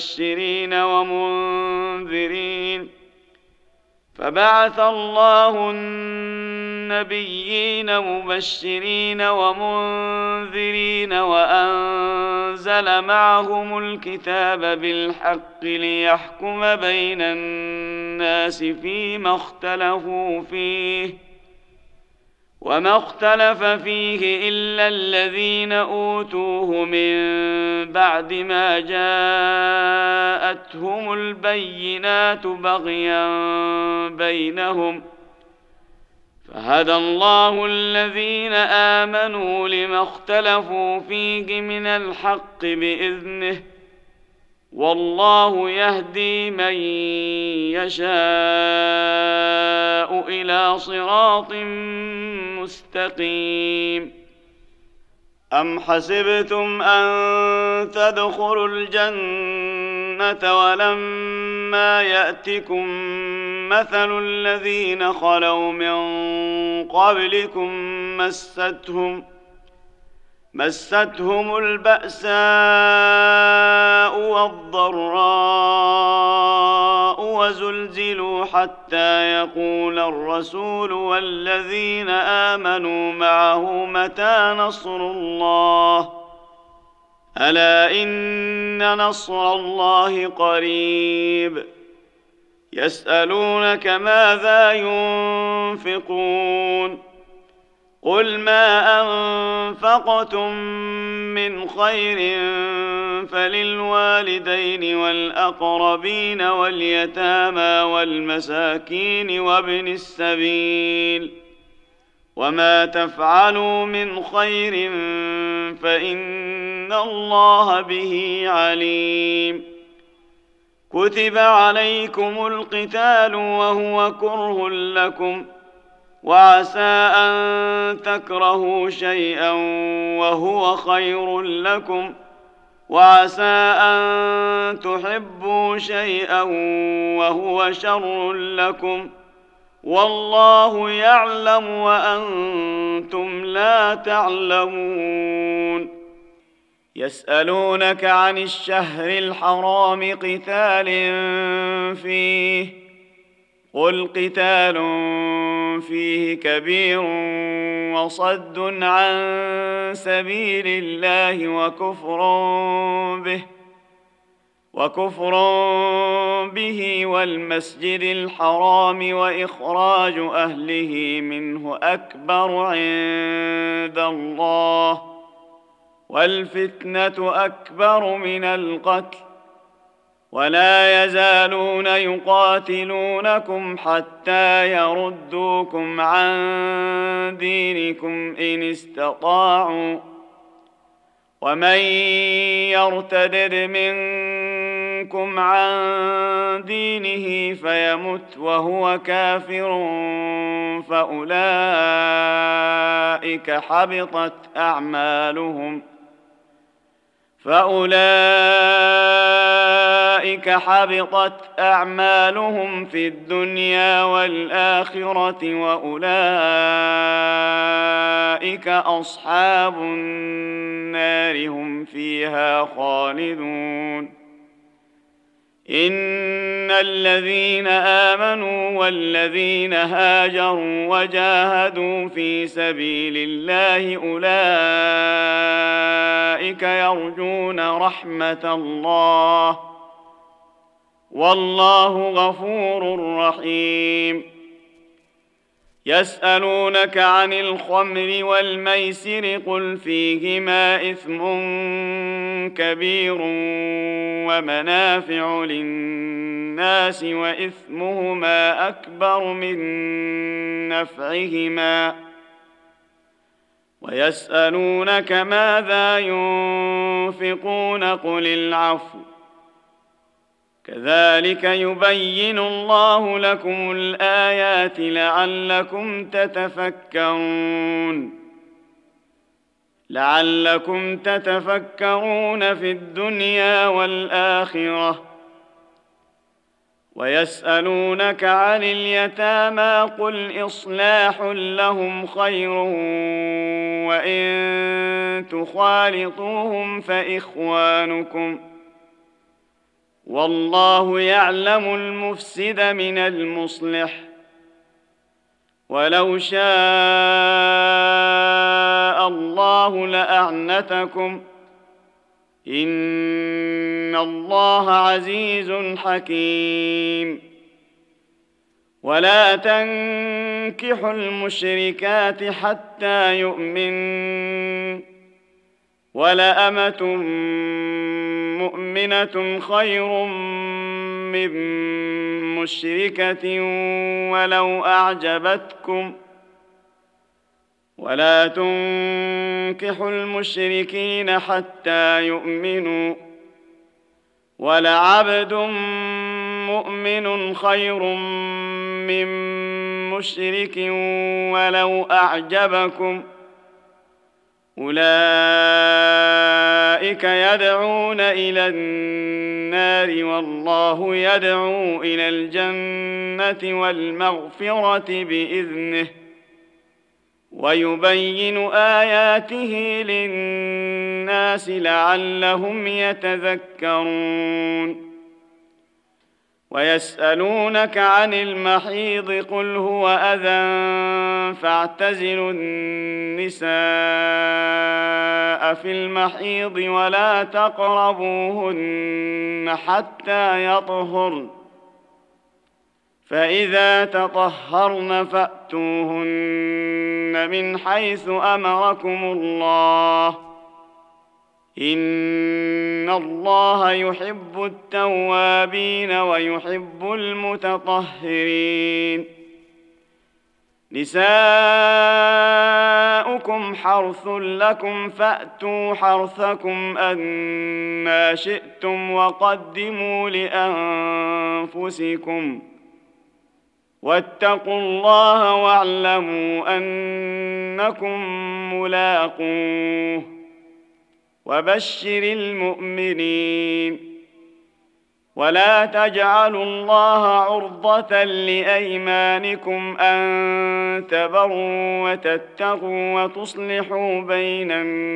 مبشرين ومنذرين وأنزل معهم الكتاب بالحق ليحكم بين الناس فيما اختلفوا فيه وما اختلف فيه إلا الذين أوتوه من بعد ما جاءتهم البينات بغيا بينهم فهدى الله الذين آمنوا لما اختلفوا فيه من الحق بإذنه والله يهدي من يشاء إلى صراط مستقيم. أم حسبتم أن تدخلوا الجنة ولما يأتكم مثل الذين خلوا من قبلكم مستهم البأساء والضراء وزلزلوا حتى يقول الرسول والذين آمنوا معه متى نصر الله ألا إن نصر الله قريب. يسألونك ماذا ينفقون قل ما أنفقتم من خير فللوالدين والأقربين واليتامى والمساكين وابن السبيل وما تفعلوا من خير فإن الله به عليم. كتب عليكم القتال وهو كره لكم وعسى أن تكرهوا شيئا وهو خير لكم وعسى أن تحبوا شيئا وهو شر لكم والله يعلم وأنتم لا تعلمون. يسألونك عن الشهر الحرام قتال فيه قل قتال فيه كبير وصد عن سبيل الله وكفر به والمسجد الحرام وإخراج أهله منه أكبر عند الله والفتنة أكبر من القتل ولا يزالون يقاتلونكم حتى يردوكم عن دينكم إن استطاعوا ومن يرتدد منكم عن دينه فيمت وهو كافر فأولئك حبطت أعمالهم في الدنيا والآخرة وأولئك أصحاب النار هم فيها خالدون إن الذين آمنوا والذين هاجروا وجاهدوا في سبيل الله أولئك يرجون رحمة الله والله غفور رحيم يسألونك عن الخمر والميسر قل فيهما إثم كبير ومنافع للناس وإثمهما أكبر من نفعهما ويسألونك ماذا ينفقون قل العفو كذلك يبين الله لكم الآيات لعلكم تتفكرون في الدنيا والآخرة ويسألونك عن اليتامى قل إصلاح لهم خير وإن تخالطوهم فإخوانكم والله يعلم المفسد من المصلح ولو شاء الله لأعنتكم إن الله عزيز حكيم ولا تنكحوا المشركات حتى يؤمنوا ولأمة مؤمنة خير من مشركة ولو أعجبتكم ولا تنكحوا المشركين حتى يؤمنوا ولعبد مؤمن خير من مشرك ولو أعجبكم أولئك يدعون إلى النار والله يدعو إلى الجنة والمغفرة بإذنه ويبين آياته للناس لعلهم يتذكرون ويسألونك عن المحيض قل هو أذى فاعتزلوا النساء في المحيض ولا تقربوهن حتى يطهرن فإذا تطهرن فأتوهن من حيث أمركم الله إن الله يحب التوابين ويحب المتطهرين نساؤكم حرث لكم فأتوا حرثكم أنى شئتم وقدموا لأنفسكم واتقوا الله واعلموا أنكم ملاقوه وبشر المؤمنين ولا تجعلوا الله عرضة لأيمانكم أن تبروا وتتقوا وتصلحوا بين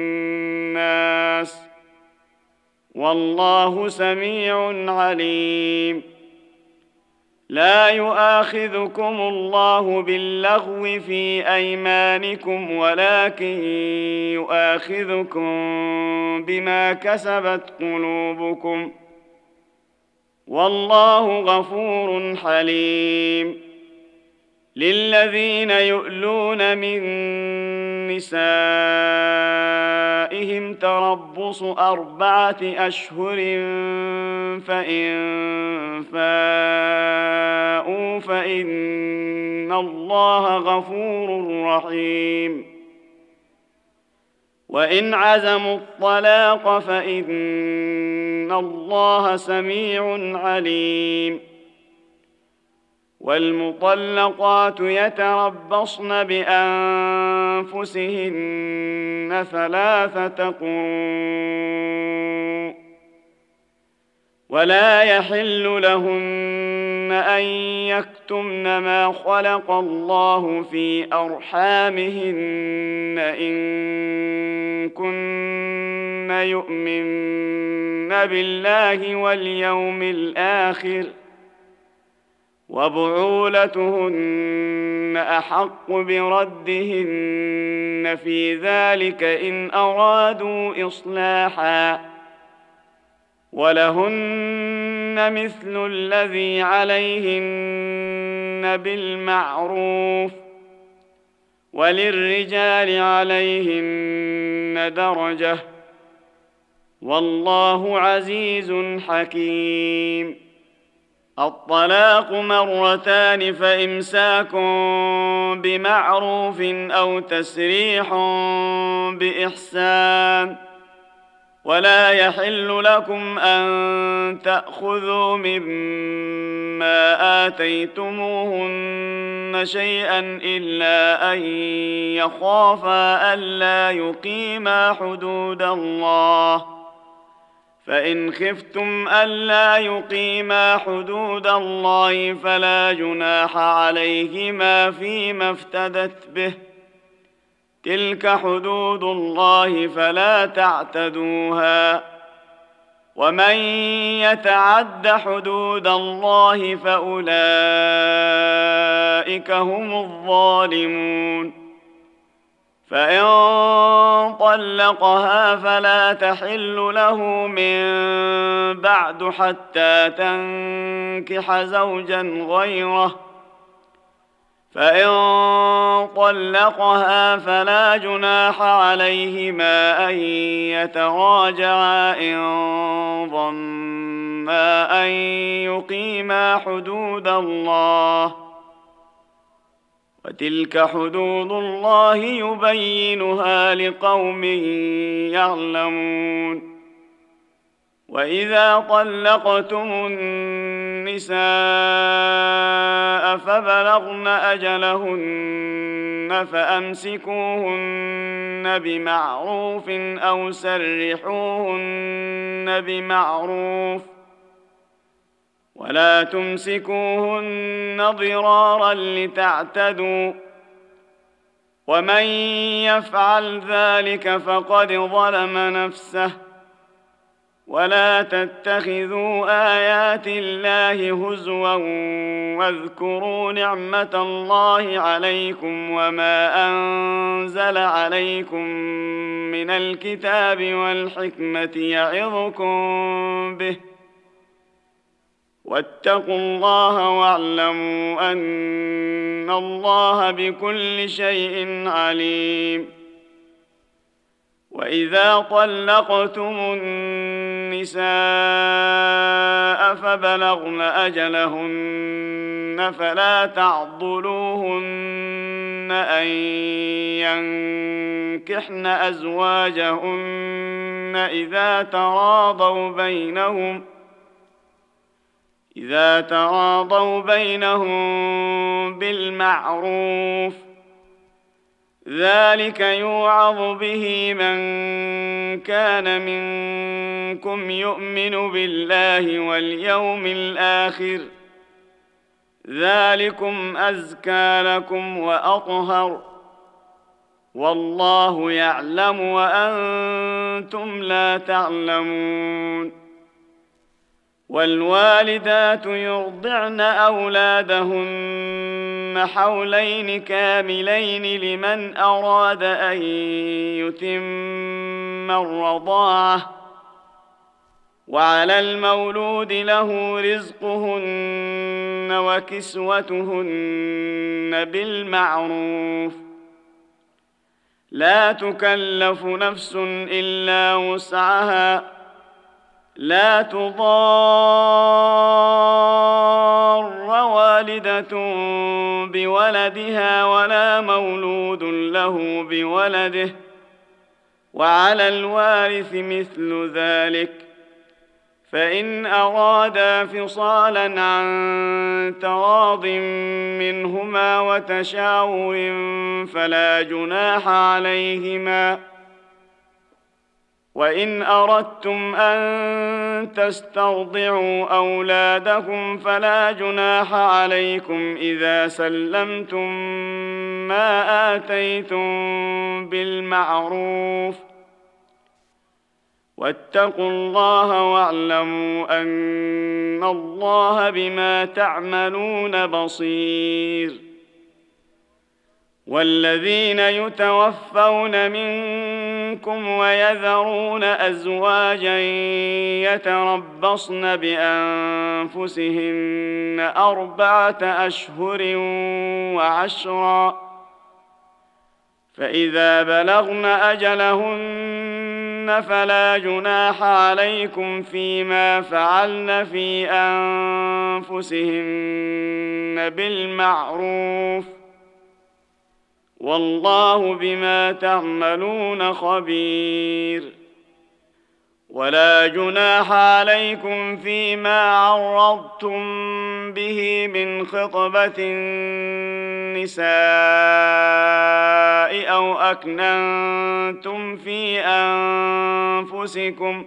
الناس والله سميع عليم لا يؤاخذكم الله باللغو في أيمانكم ولكن يؤاخذكم بما كسبت قلوبكم والله غفور حليم. للذين يؤلون من نسائهم تربص 4 أشهر فإن فاءوا فإن الله غفور رحيم. وإن عزموا الطلاق فإن الله سميع عليم. والمطلقات يتربصن بأنفسهن 3 قروء ولا يحل لهن أن يكتمن ما خلق الله في أرحامهن إن كن يؤمن بالله واليوم الآخر وبعولتهن أحق بردهن في ذلك إن أرادوا إصلاحا ولهن مثل الذي عليهن بالمعروف وللرجال عليهن درجة والله عزيز حكيم. الطلاق 2 فإمساك بمعروف أو تسريح بإحسان ولا يحل لكم أن تأخذوا مما آتيتموهن شيئا إلا أن يخافا ألا يقيما حدود الله فإن خفتم ألا يقيما حدود الله فلا جناح عليهما فيما افتدت به تلك حدود الله فلا تعتدوها ومن يتعد حدود الله فأولئك هم الظالمون. فإن طلقها فلا تحل له من بعد حتى تنكح زوجا غيره فإن طلقها فلا جناح عليهما أن يتراجعا إن ظنا أن يقيما حدود الله وتلك حدود الله يبينها لقوم يعلمون. وإذا طلقتم النساء فبلغن أجلهن فأمسكوهن بمعروف أو سرحوهن بمعروف ولا تمسكوهن ضرارا لتعتدوا ومن يفعل ذلك فقد ظلم نفسه ولا تتخذوا آيات الله هزوا واذكروا نعمة الله عليكم وما أنزل عليكم من الكتاب والحكمة يعظكم به واتقوا الله واعلموا أن الله بكل شيء عليم. وإذا طلقتم النساء فبلغن أجلهن فلا تعضلوهن أن ينكحن أزواجهن إذا تراضوا بينهم بالمعروف ذلك يوعظ به من كان منكم يؤمن بالله واليوم الآخر ذلكم أزكى لكم وأطهر والله يعلم وأنتم لا تعلمون. والوالدات يرضعن أولادهن حولين كاملين لمن أراد أن يتم الرضاعة، وعلى المولود له رزقهن وكسوتهن بالمعروف، لا تكلف نفس إلا وسعها، لا تضار والدة بولدها ولا مولود له بولده، وعلى الوارث مثل ذلك، فإن أرادا فصالا عن تراض منهما وتشاور فلا جناح عليهما. وإن أردتم أن تسترضعوا أولادكم فلا جناح عليكم إذا سلمتم ما آتيتم بالمعروف، واتقوا الله واعلموا أن الله بما تعملون بصير. والذين يتوفون منكم ويذرون أزواجا يتربصن بأنفسهن 4 أشهر وعشرا، فإذا بلغن أجلهن فلا جناح عليكم فيما فعلن في أنفسهن بالمعروف، والله بما تعملون خبير. ولا جناح عليكم فيما عرضتم به من خطبة النساء أو أكننتم في أنفسكم،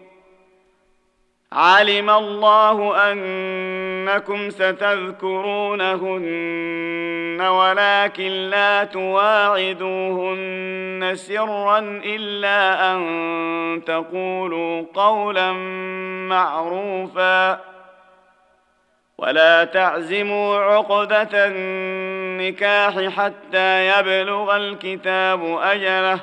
علم الله أنكم ستذكرونهن ولكن لا تواعدوهن سرا إلا أن تقولوا قولا معروفا، ولا تعزموا عقدة النكاح حتى يبلغ الكتاب أجله،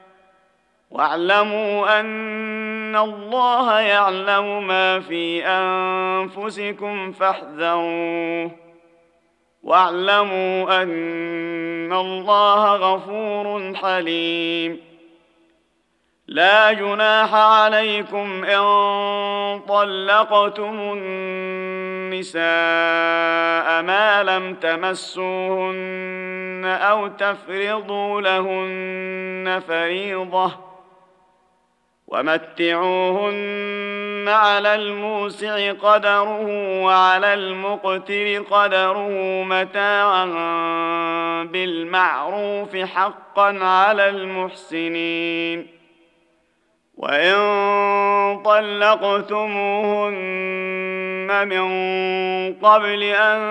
واعلموا أن الله يعلم ما في أنفسكم فاحذروه، واعلموا أن الله غفور حليم. لا جناح عليكم إن طلقتم النساء ما لم تمسوهن أو تفرضوا لهن فريضة، ومتعوهن على الموسع قدره وعلى المقتر قدره متاعا بالمعروف حقا على المحسنين. وإن طلقتموهن من قبل أن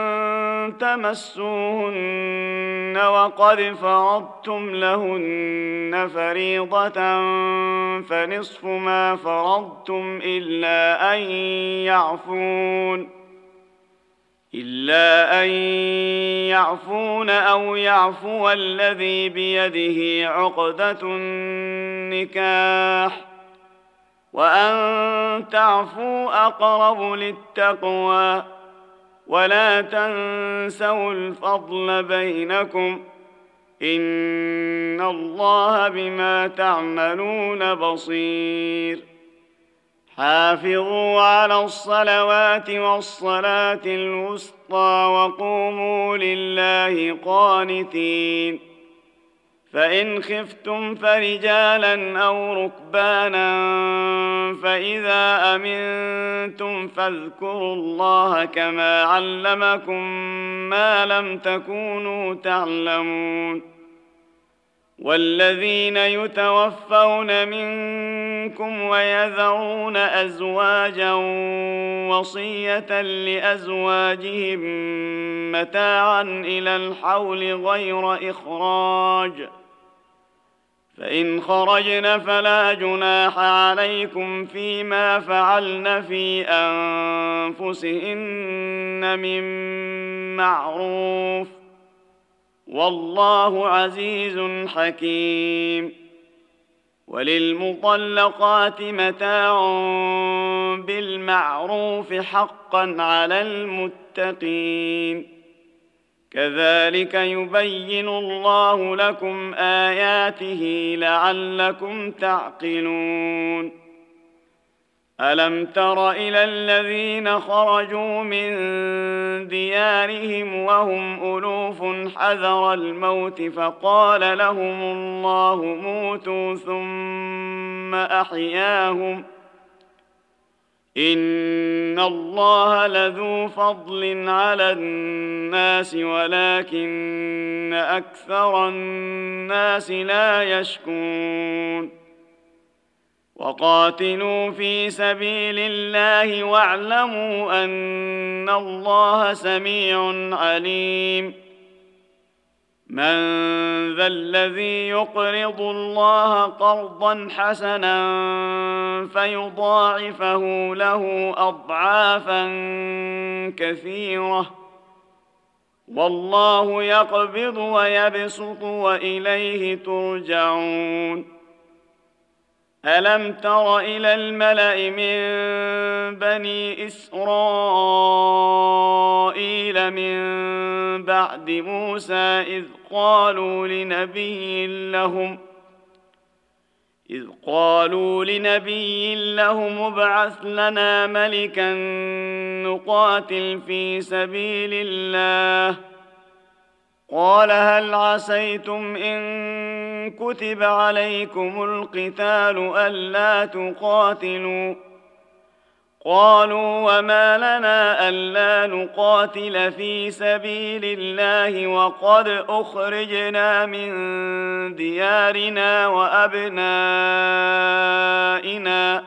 تمسوهن وقد فرضتم لهن فريضة فنصف ما فرضتم إلا أن يعفون أو يعفو الذي بيده عقدة النكاح، وأن تعفوا أقرب للتقوى، ولا تنسوا الفضل بينكم، إن الله بما تعملون بصير. حافظوا على الصلوات والصلاة الوسطى وقوموا لله قانتين. فإن خفتم فرجالا أو ركبانا فإذا أمنتم فاذكروا الله كما علمكم ما لم تكونوا تعلمون. والذين يتوفون منكم ويذرون أزواجا وصية لأزواجهم متاعا إلى الحول غير إخراج، فإن خرجن فلا جناح عليكم فيما فعلن في أنفسهن من معروف، والله عزيز حكيم. وللمطلقات متاع بالمعروف حقا على المتقين، كذلك يبين الله لكم آياته لعلكم تعقلون. ألم تر إلى الذين خرجوا من ديارهم وهم ألوف حذر الموت فقال لهم الله موتوا ثم أحياهم، إن الله لذو فضل على الناس ولكن أكثر الناس لا يشكرون. وقاتلوا في سبيل الله واعلموا أن الله سميع عليم. من ذا الذي يقرض الله قرضا حسنا فيضاعفه له أضعافا كثيرة، والله يقبض ويبسط وإليه ترجعون. ألم تر إلى الملأ من بني إسرائيل من بعد موسى إذ قالوا لنبي لهم ابعث لنا ملكا نقاتل في سبيل الله، قال هل عسيتم إن كتب عليكم القتال ألا تقاتلوا؟ قالوا وما لنا ألا نقاتل في سبيل الله وقد أخرجنا من ديارنا وأبنائنا،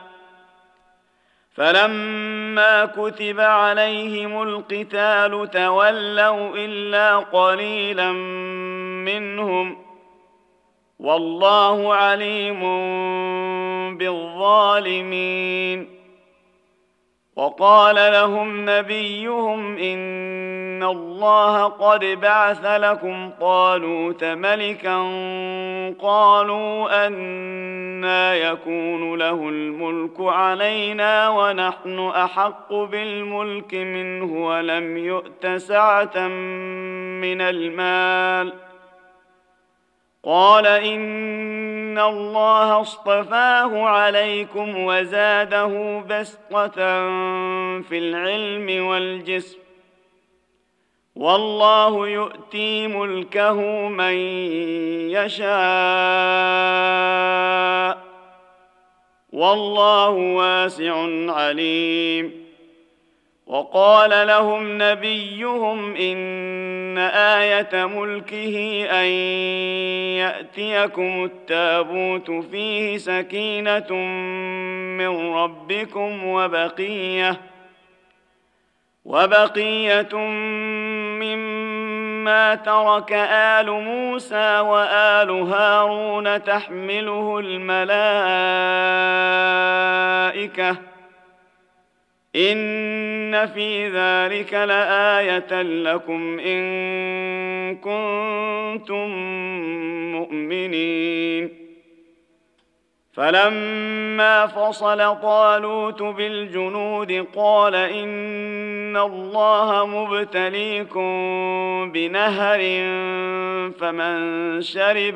فلما كتب عليهم القتال تولوا إلا قليلا منهم، والله عليم بالظالمين. وقال لهم نبيهم إن الله قد بعث لكم طالوت ملكا، قالوا أنى يكون له الملك علينا ونحن أحق بالملك منه ولم يؤت سعة من المال، قال إن الله اصطفاه عليكم وزاده بسطة في العلم والجسم، والله يؤتي ملكه من يشاء، والله واسع عليم. وقال لهم نبيهم إن آية ملكه أن يأتيكم التابوت فيه سكينة من ربكم وبقية مما ترك آل موسى وآل هارون تحمله الملائكة، إن في ذلك لآية لكم إن كنتم مؤمنين. فلما فصل طالوت بالجنود قال إن الله مبتليكم بنهر فمن شرب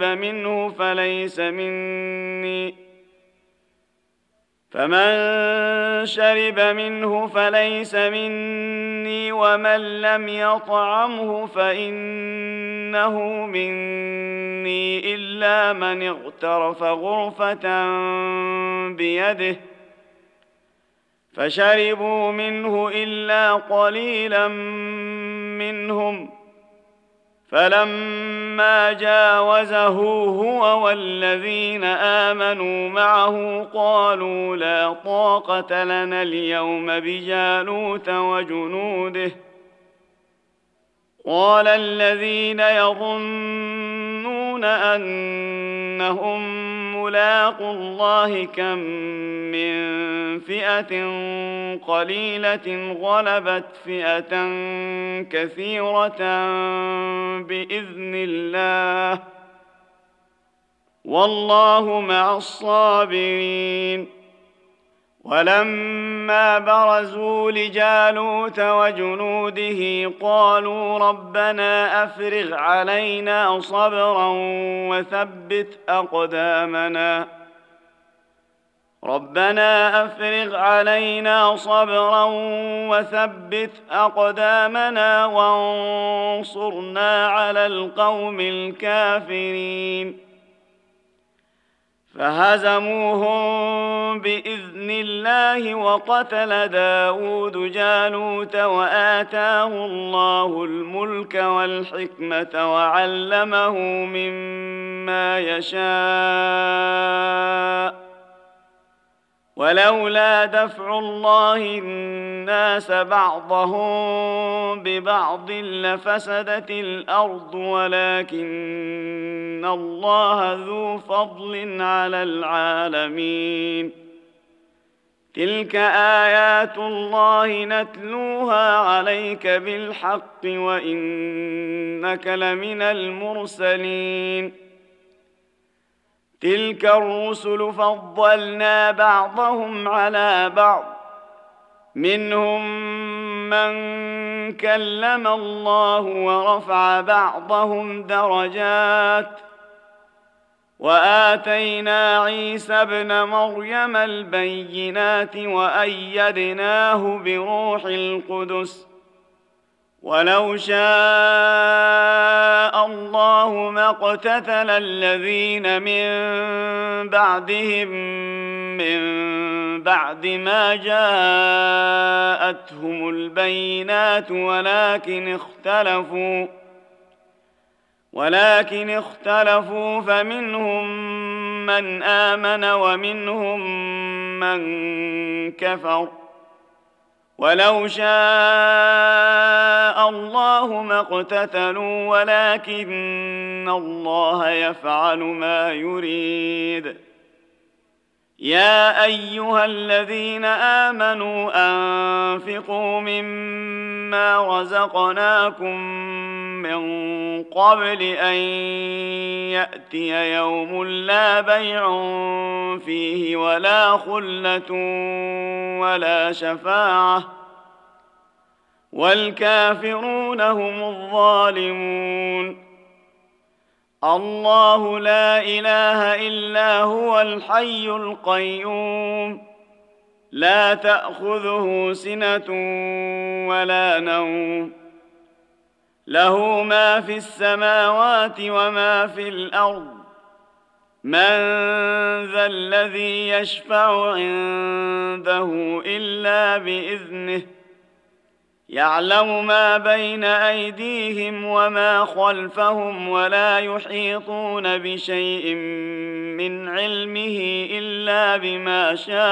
منه فليس مني ومن لم يطعمه فإنه مني إلا من اغترف غرفة بيده، فشربوا منه إلا قليلا منهم، فلما جاوزه هو والذين آمنوا معه قالوا لا طاقة لنا اليوم بجالوت وجنوده، قال الذين يظنون يحسبون أنهم ملاقو الله كم من فئة قليلة غلبت فئة كثيرة بإذن الله والله مع الصابرين. ولما برزوا لجالوت وجنوده قالوا ربنا أفرغ علينا صبرا وثبت أقدامنا وانصرنا على القوم الكافرين. فهزموهم بإذن الله وقتل داود جالوت وآتاه الله الملك والحكمة وعلمه مما يشاء ولولا دفع الله الناس بعضهم ببعض لفسدت الأرض ولكن الله ذو فضل على العالمين. تلك آيات الله نتلوها عليك بالحق وإنك لمن المرسلين. تلك الرسل فضلنا بعضهم على بعض منهم من كلم الله ورفع بعضهم درجات وآتينا عيسى ابن مريم البينات وأيدناه بروح القدس ولو شاء الله ما اقتتل الذين من بعدهم من بعد ما جاءتهم البينات ولكن اختلفوا فمنهم من آمن ومنهم من كفر ولو شاء الله ما اقتتلوا ولكن الله يفعل ما يريد. يا أيها الذين آمنوا أنفقوا مما رزقناكم من قبل أن يأتي يوم لا بيع فيه ولا خلة ولا شفاعة والكافرون هم الظالمون. الله لا إله إلا هو الحي القيوم لا تأخذه سنة ولا نوم له ما في السماوات وما في الأرض من ذا الذي يشفع عنده إلا بإذنه يعلم ما بين أيديهم وما خلفهم ولا يحيطون بشيء من علمه إلا بما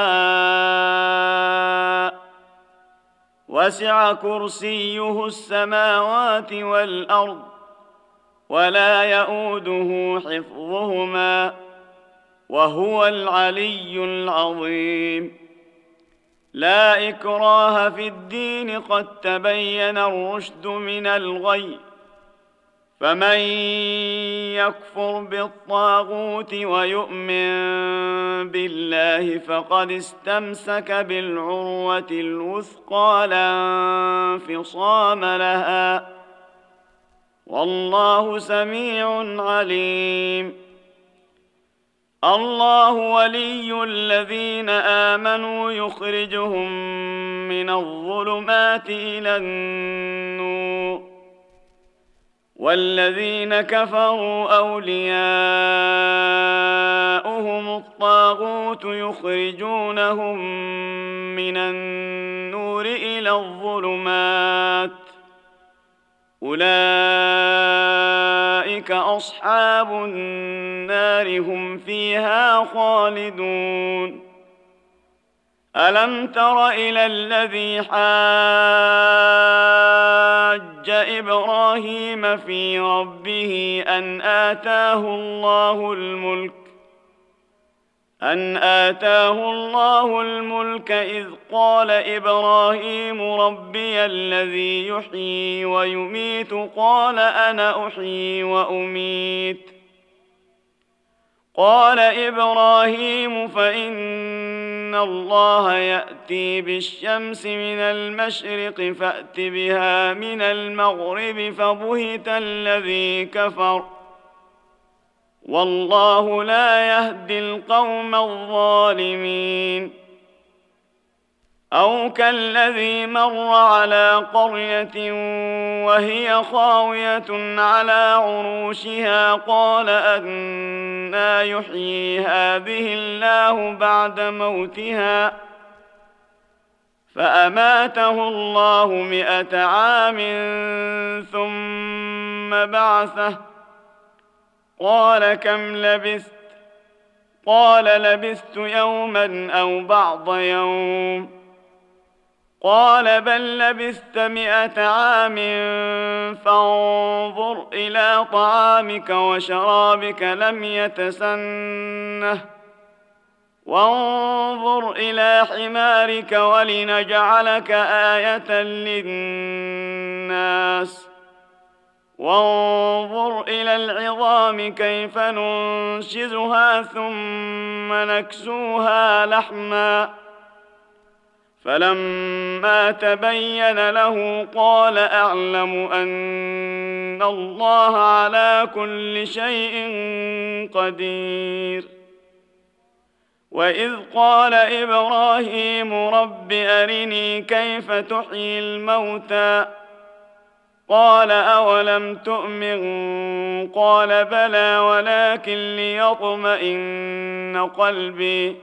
شاء وسع كرسيه السماوات والأرض ولا يؤوده حفظهما وهو العلي العظيم. لا إكراه في الدين قد تبين الرشد من الغي فمن يكفر بالطاغوت ويؤمن بالله فقد استمسك بالعروة الوثقى لا انفصام لها والله سميع عليم. الله ولي الذين آمنوا يخرجهم من الظلمات إلى النور والذين كفروا أولياؤهم الطاغوت يخرجونهم من النور إلى الظلمات أولئك أصحاب النار هم فيها خالدون. ألم تر إلى الذي حاج إبراهيم في ربه أن آتاه الله الملك إذ قال إبراهيم ربي الذي يحيي ويميت قال أنا أحيي وأميت قال إبراهيم فإن الله يأتي بالشمس من المشرق فأت بها من المغرب فبهت الذي كفر والله لا يهدي القوم الظالمين أو كالذي مر على قرية وهي خاوية على عروشها قال أنى يحيي هذه الله بعد موتها فأماته الله 100 عام ثم بعثه قال كم لبثت قال لبثت يوما أو بعض يوم قال بل لبثت 100 عام فانظر إلى طعامك وشرابك لم يتسنه وانظر إلى حمارك ولنجعلك آية للناس وانظر إلى العظام كيف ننشزها ثم نكسوها لحما فلما تبين له قال أعلم أن الله على كل شيء قدير وإذ قال إبراهيم رب أرني كيف تحيي الموتى قال أولم تؤمن قال بلى ولكن ليطمئن قلبي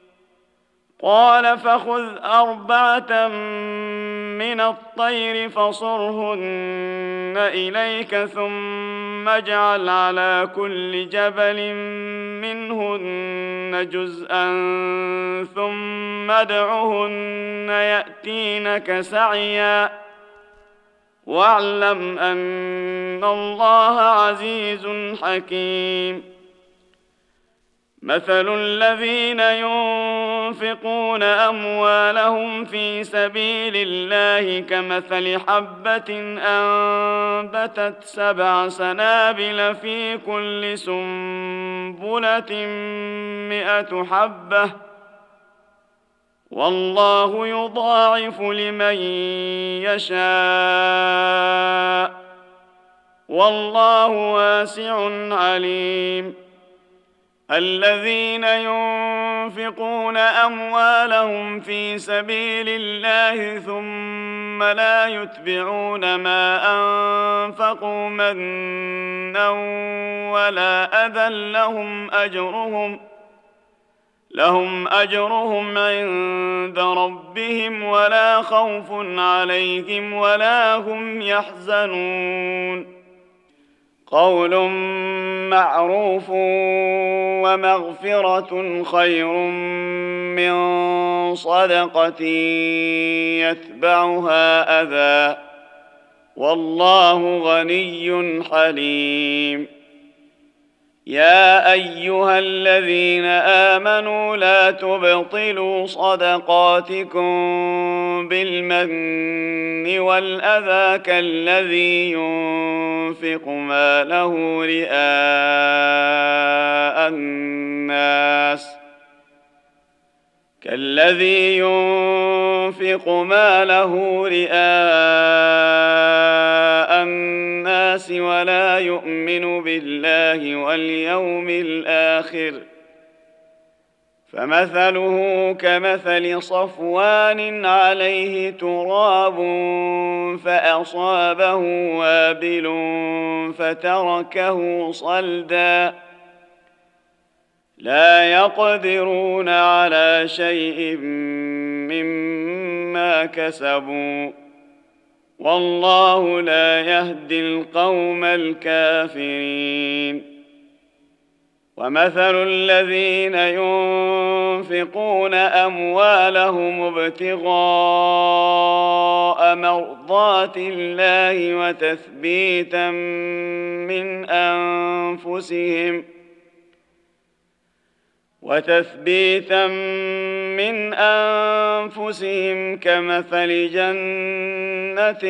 قال فخذ 4 من الطير فصرهن إليك ثم اجعل على كل جبل منهن جزءا ثم ادعهن يأتينك سعيا واعلم أن الله عزيز حكيم مثل الذين ينفقون أموالهم في سبيل الله كمثل حبة أنبتت 7 سنابل في كل سنبلة 100 حبة والله يضاعف لمن يشاء والله واسع عليم الذين ينفقون أموالهم في سبيل الله ثم لا يتبعون ما أنفقوا منا ولا أذى لهم أجرهم عند ربهم ولا خوف عليهم ولا هم يحزنون قول معروف ومغفرة خير من صدقة يتبعها أذى والله غني حليم يا أيها الذين آمنوا لا تبطلوا صدقاتكم بالمن والأذى كالذي ينفق ماله رئاء الناس ولا يؤمن بالله واليوم الآخر فمثله كمثل صفوان عليه تراب فأصابه وابل فتركه صلدا لا يقدرون على شيء مما كسبوا والله لا يهدي القوم الكافرين ومثل الذين ينفقون أموالهم ابتغاء مرضات الله وتثبيتا من أنفسهم كمثل جنة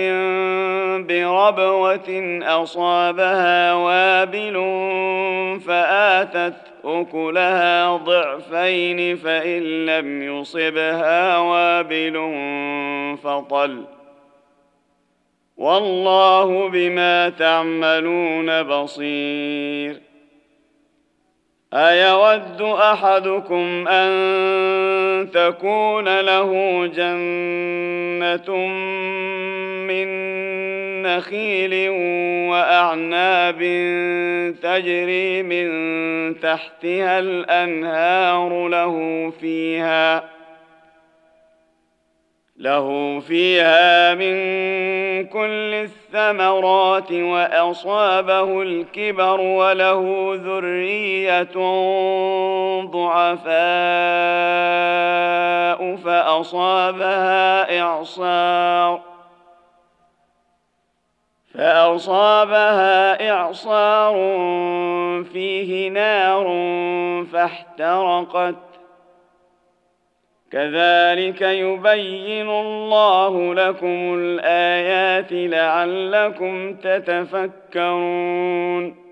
بربوة أصابها وابل فآتت أكلها ضعفين فإن لم يصبها وابل فطل والله بما تعملون بصير. أيود أحدكم أن تكون له جنة من نخيل وأعناب تجري من تحتها الأنهار له فيها من كل الثمرات وأصابه الكبر وله ذرية ضعفاء فأصابها إعصار فيه نار فاحترقت كذلك يبين الله لكم الآيات لعلكم تتفكرون.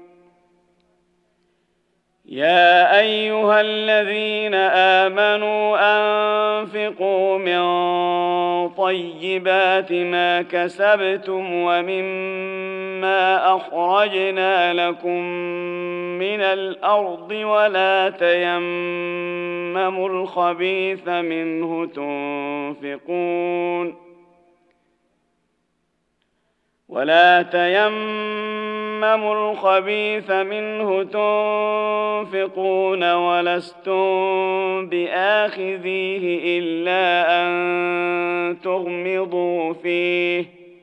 يا أيها الذين آمنوا أنفقوا من طيبات ما كسبتم ومما أخرجنا لكم من الأرض ولا تيمموا الخبيث منه تنفقون ولستم بآخذيه إلا أن تغمضوا فيه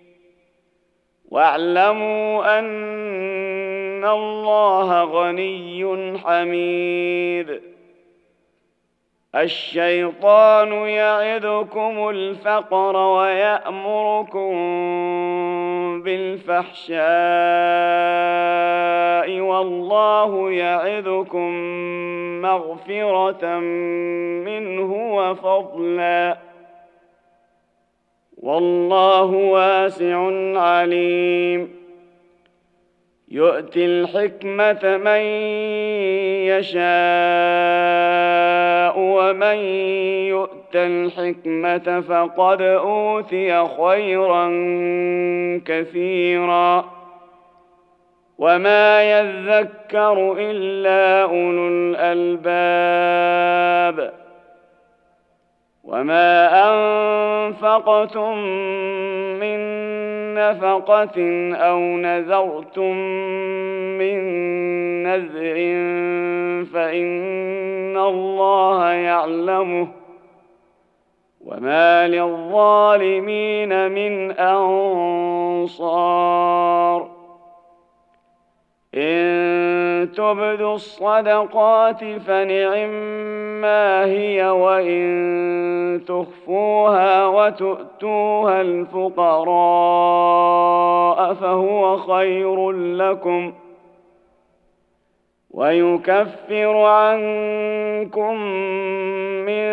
واعلموا أن الله غني حميد. الشيطان يعدكم الفقر ويأمركم بالفحشاء والله يعدكم مغفرة منه وفضلا والله واسع عليم. يؤتي الحكمة من يشاء ومن يؤت الحكمة فقد أوتي خيرا كثيرا وما يذكر إلا أولو الألباب. وما أنفقتم من نفقة أو نذرتم من نذر فإن الله يعلمه وما للظالمين من أنصار. إن تبدوا الصدقات فنعما هي وإن تخفوها وتؤتوها الفقراء فهو خير لكم ويكفر عنكم من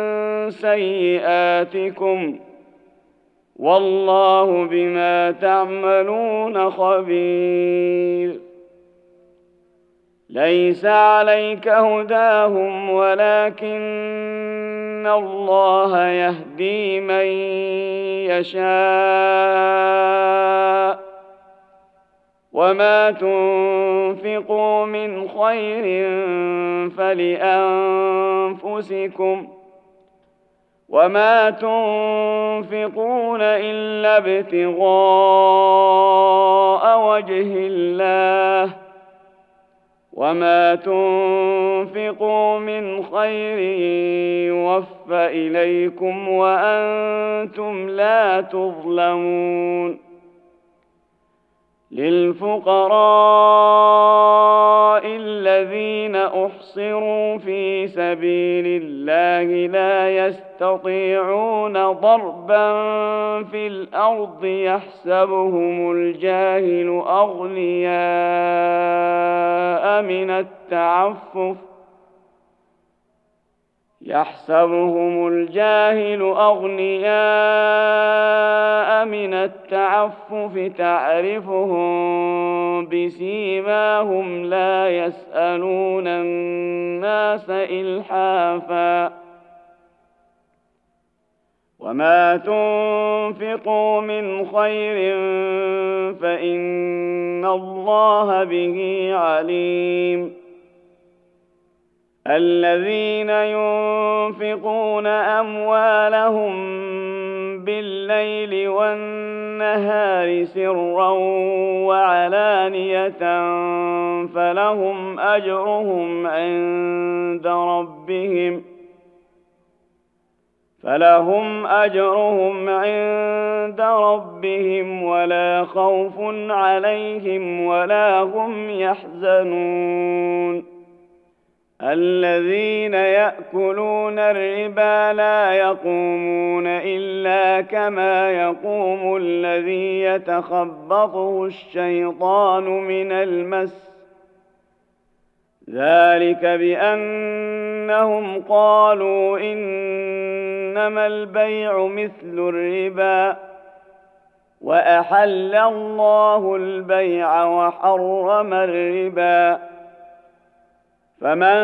سيئاتكم والله بما تعملون خبير. ليس عليك هداهم ولكن الله يهدي من يشاء وما تنفقوا من خير فلأنفسكم وما تنفقون إلا ابتغاء وجه الله وما تنفقوا من خير يوفى إليكم وأنتم لا تظلمون. للفقراء الذين الذين أحصروا في سبيل الله لا يستطيعون ضربا في الأرض يحسبهم الجاهل أغنياء من التعفف تعرفهم بسيماهم لا يسألون الناس إلحافا وما تنفقوا من خير فإن الله به عليم الذين ينفقون أموالهم بالليل والنهار سرا وعلانية فلهم أجرهم عند ربهم ولا خوف عليهم ولا هم يحزنون الذين يأكلون الربا لا يقومون إلا كما يقوم الذي يتخبطه الشيطان من المس ذلك بأنهم قالوا إنما البيع مثل الربا وأحل الله البيع وحرم الربا فمن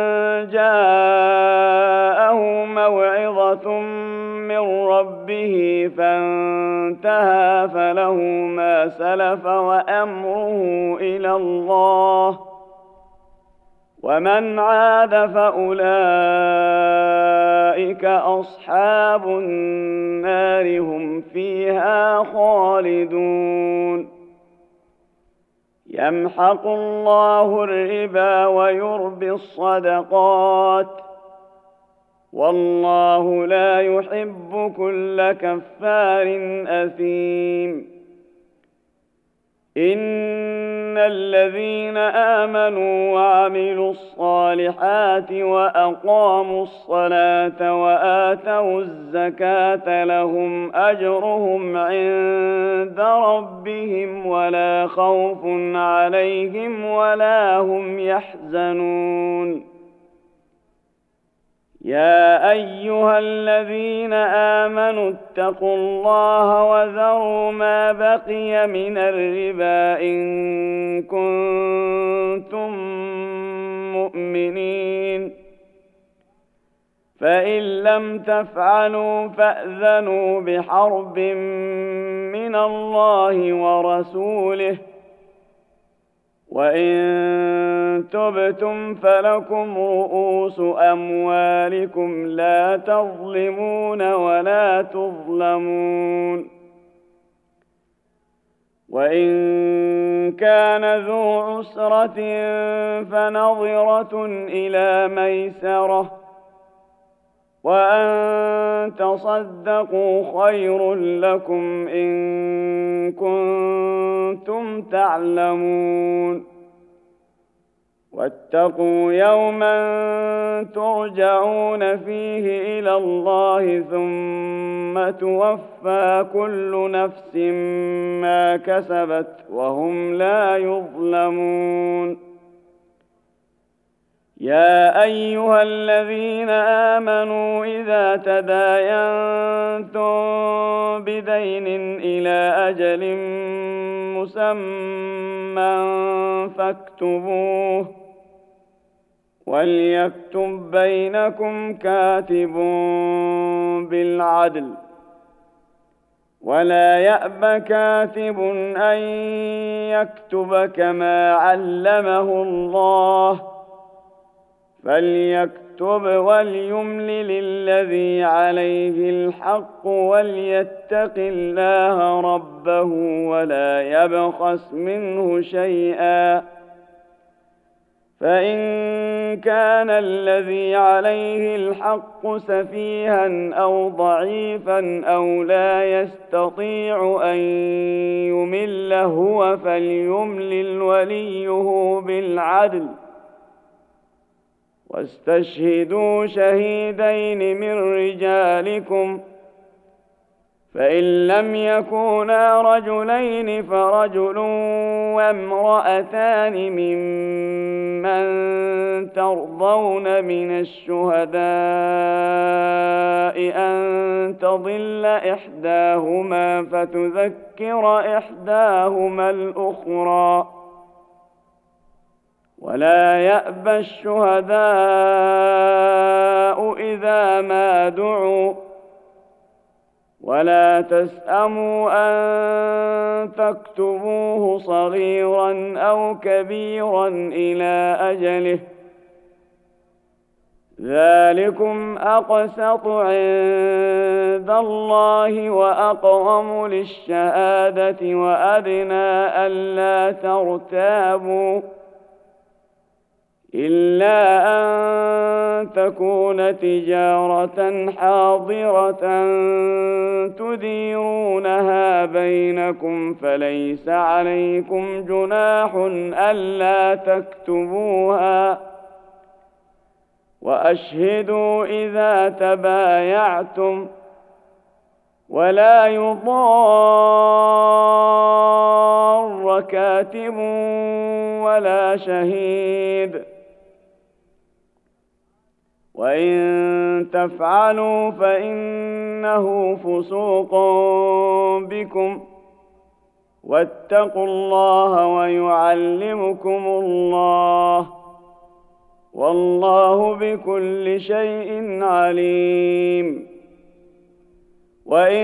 جاءه موعظة من ربه فانتهى فله ما سلف وأمره إلى الله ومن عاد فأولئك أصحاب النار هم فيها خالدون يمحق الله الربا ويربي الصدقات والله لا يحب كل كفار أثيم إن الذين آمنوا وعملوا الصالحات وأقاموا الصلاة وآتوا الزكاة لهم أجرهم عند ربهم ولا خوف عليهم ولا هم يحزنون يا أيها الذين آمنوا اتقوا الله وذروا ما بقي من الربا إن كنتم مؤمنين فإن لم تفعلوا فأذنوا بحرب من الله ورسوله وإن تبتم فلكم رؤوس أموالكم لا تظلمون ولا تظلمون وإن كان ذو عسرة فنظرة إلى ميسرة وأن تصدقوا خير لكم إن كنتم تعلمون واتقوا يوما ترجعون فيه إلى الله ثم توفى كل نفس ما كسبت وهم لا يظلمون يا أيها الذين آمنوا إذا تداينتم بدين إلى أجل مسمى فاكتبوه وليكتب بينكم كاتب بالعدل ولا يأب كاتب أن يكتب كما علمه الله فليكتب وليملل الذي عليه الحق وليتق الله ربه ولا يبخس منه شيئا فإن كان الذي عليه الحق سفيها أو ضعيفا أو لا يستطيع أن يمل هو فليملل وليه بالعدل واستشهدوا شهيدين من رجالكم، فإن لم يكونا رجلين فرجل وامرأتان ممن ترضون من الشهداء أن تضل إحداهما فتذكر إحداهما الأخرى، ولا يأبى الشهداء إذا ما دعوا، ولا تسأموا أن تكتبوه صغيرا أو كبيرا إلى أجله، ذلكم أقسط عند الله وأقوم للشهادة وأدنى ألا ترتابوا، إلا أن تكون تجارة حاضرة تديرونها بينكم فليس عليكم جناح ألا تكتبوها، وأشهدوا إذا تبايعتم، ولا يضار كاتب ولا شهيد، وإن تفعلوا فإنه فسوق بكم، واتقوا الله ويعلمكم الله، والله بكل شيء عليم. وإن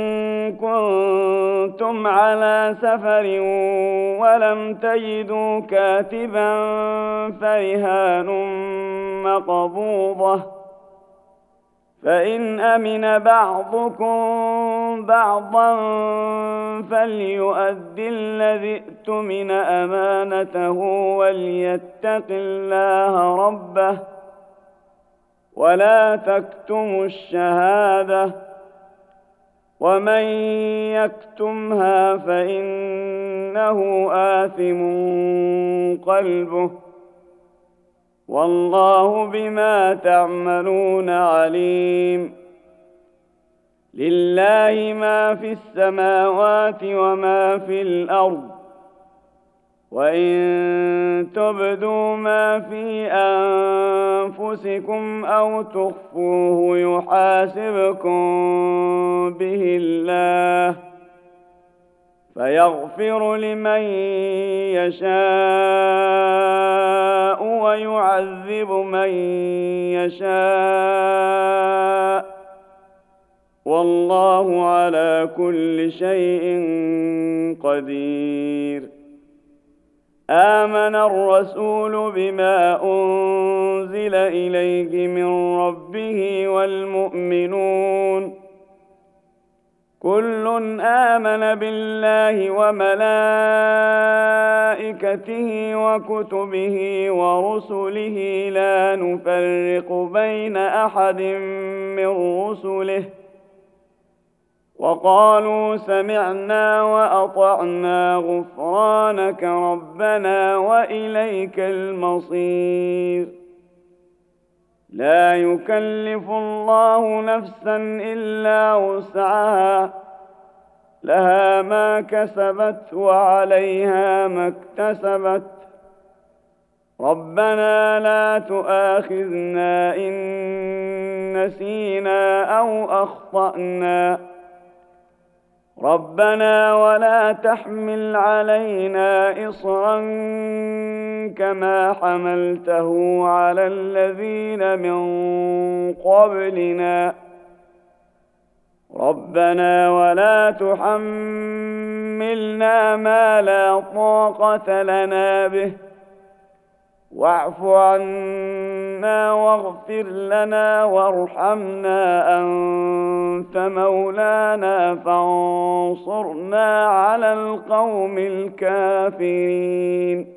كنتم على سفر ولم تجدوا كاتبا فرهان مقبوضة، فإن أمن بعضكم بعضا فليؤد الذي اؤتمن أمانته وليتق الله ربه، ولا تكتموا الشهادة، ومن يكتمها فإنه آثم قلبه، والله بما تعملون عليم. لله ما في السماوات وما في الأرض، وإن تبدوا ما في أنفسكم أو تخفوه يحاسبكم به الله، فيغفر لمن يشاء ويعذب من يشاء، والله على كل شيء قدير. آمن الرسول بما أنزل إليه من ربه والمؤمنون كل آمن بالله وملائكته وكتبه ورسله لا نفرق بين أحد من رسله، وقالوا سمعنا وأطعنا غفرانك ربنا وإليك المصير. لا يكلف الله نفسا إلا وسعها، لها ما كسبت وعليها ما اكتسبت، ربنا لا تؤاخذنا إن نسينا أو أخطأنا، ربنا ولا تحمل علينا إصرا كما حملته على الذين من قبلنا، ربنا ولا تحملنا ما لا طاقة لنا به، واعف عنا واغفر لنا وارحمنا أنت مولانا فانصرنا على القوم الكافرين.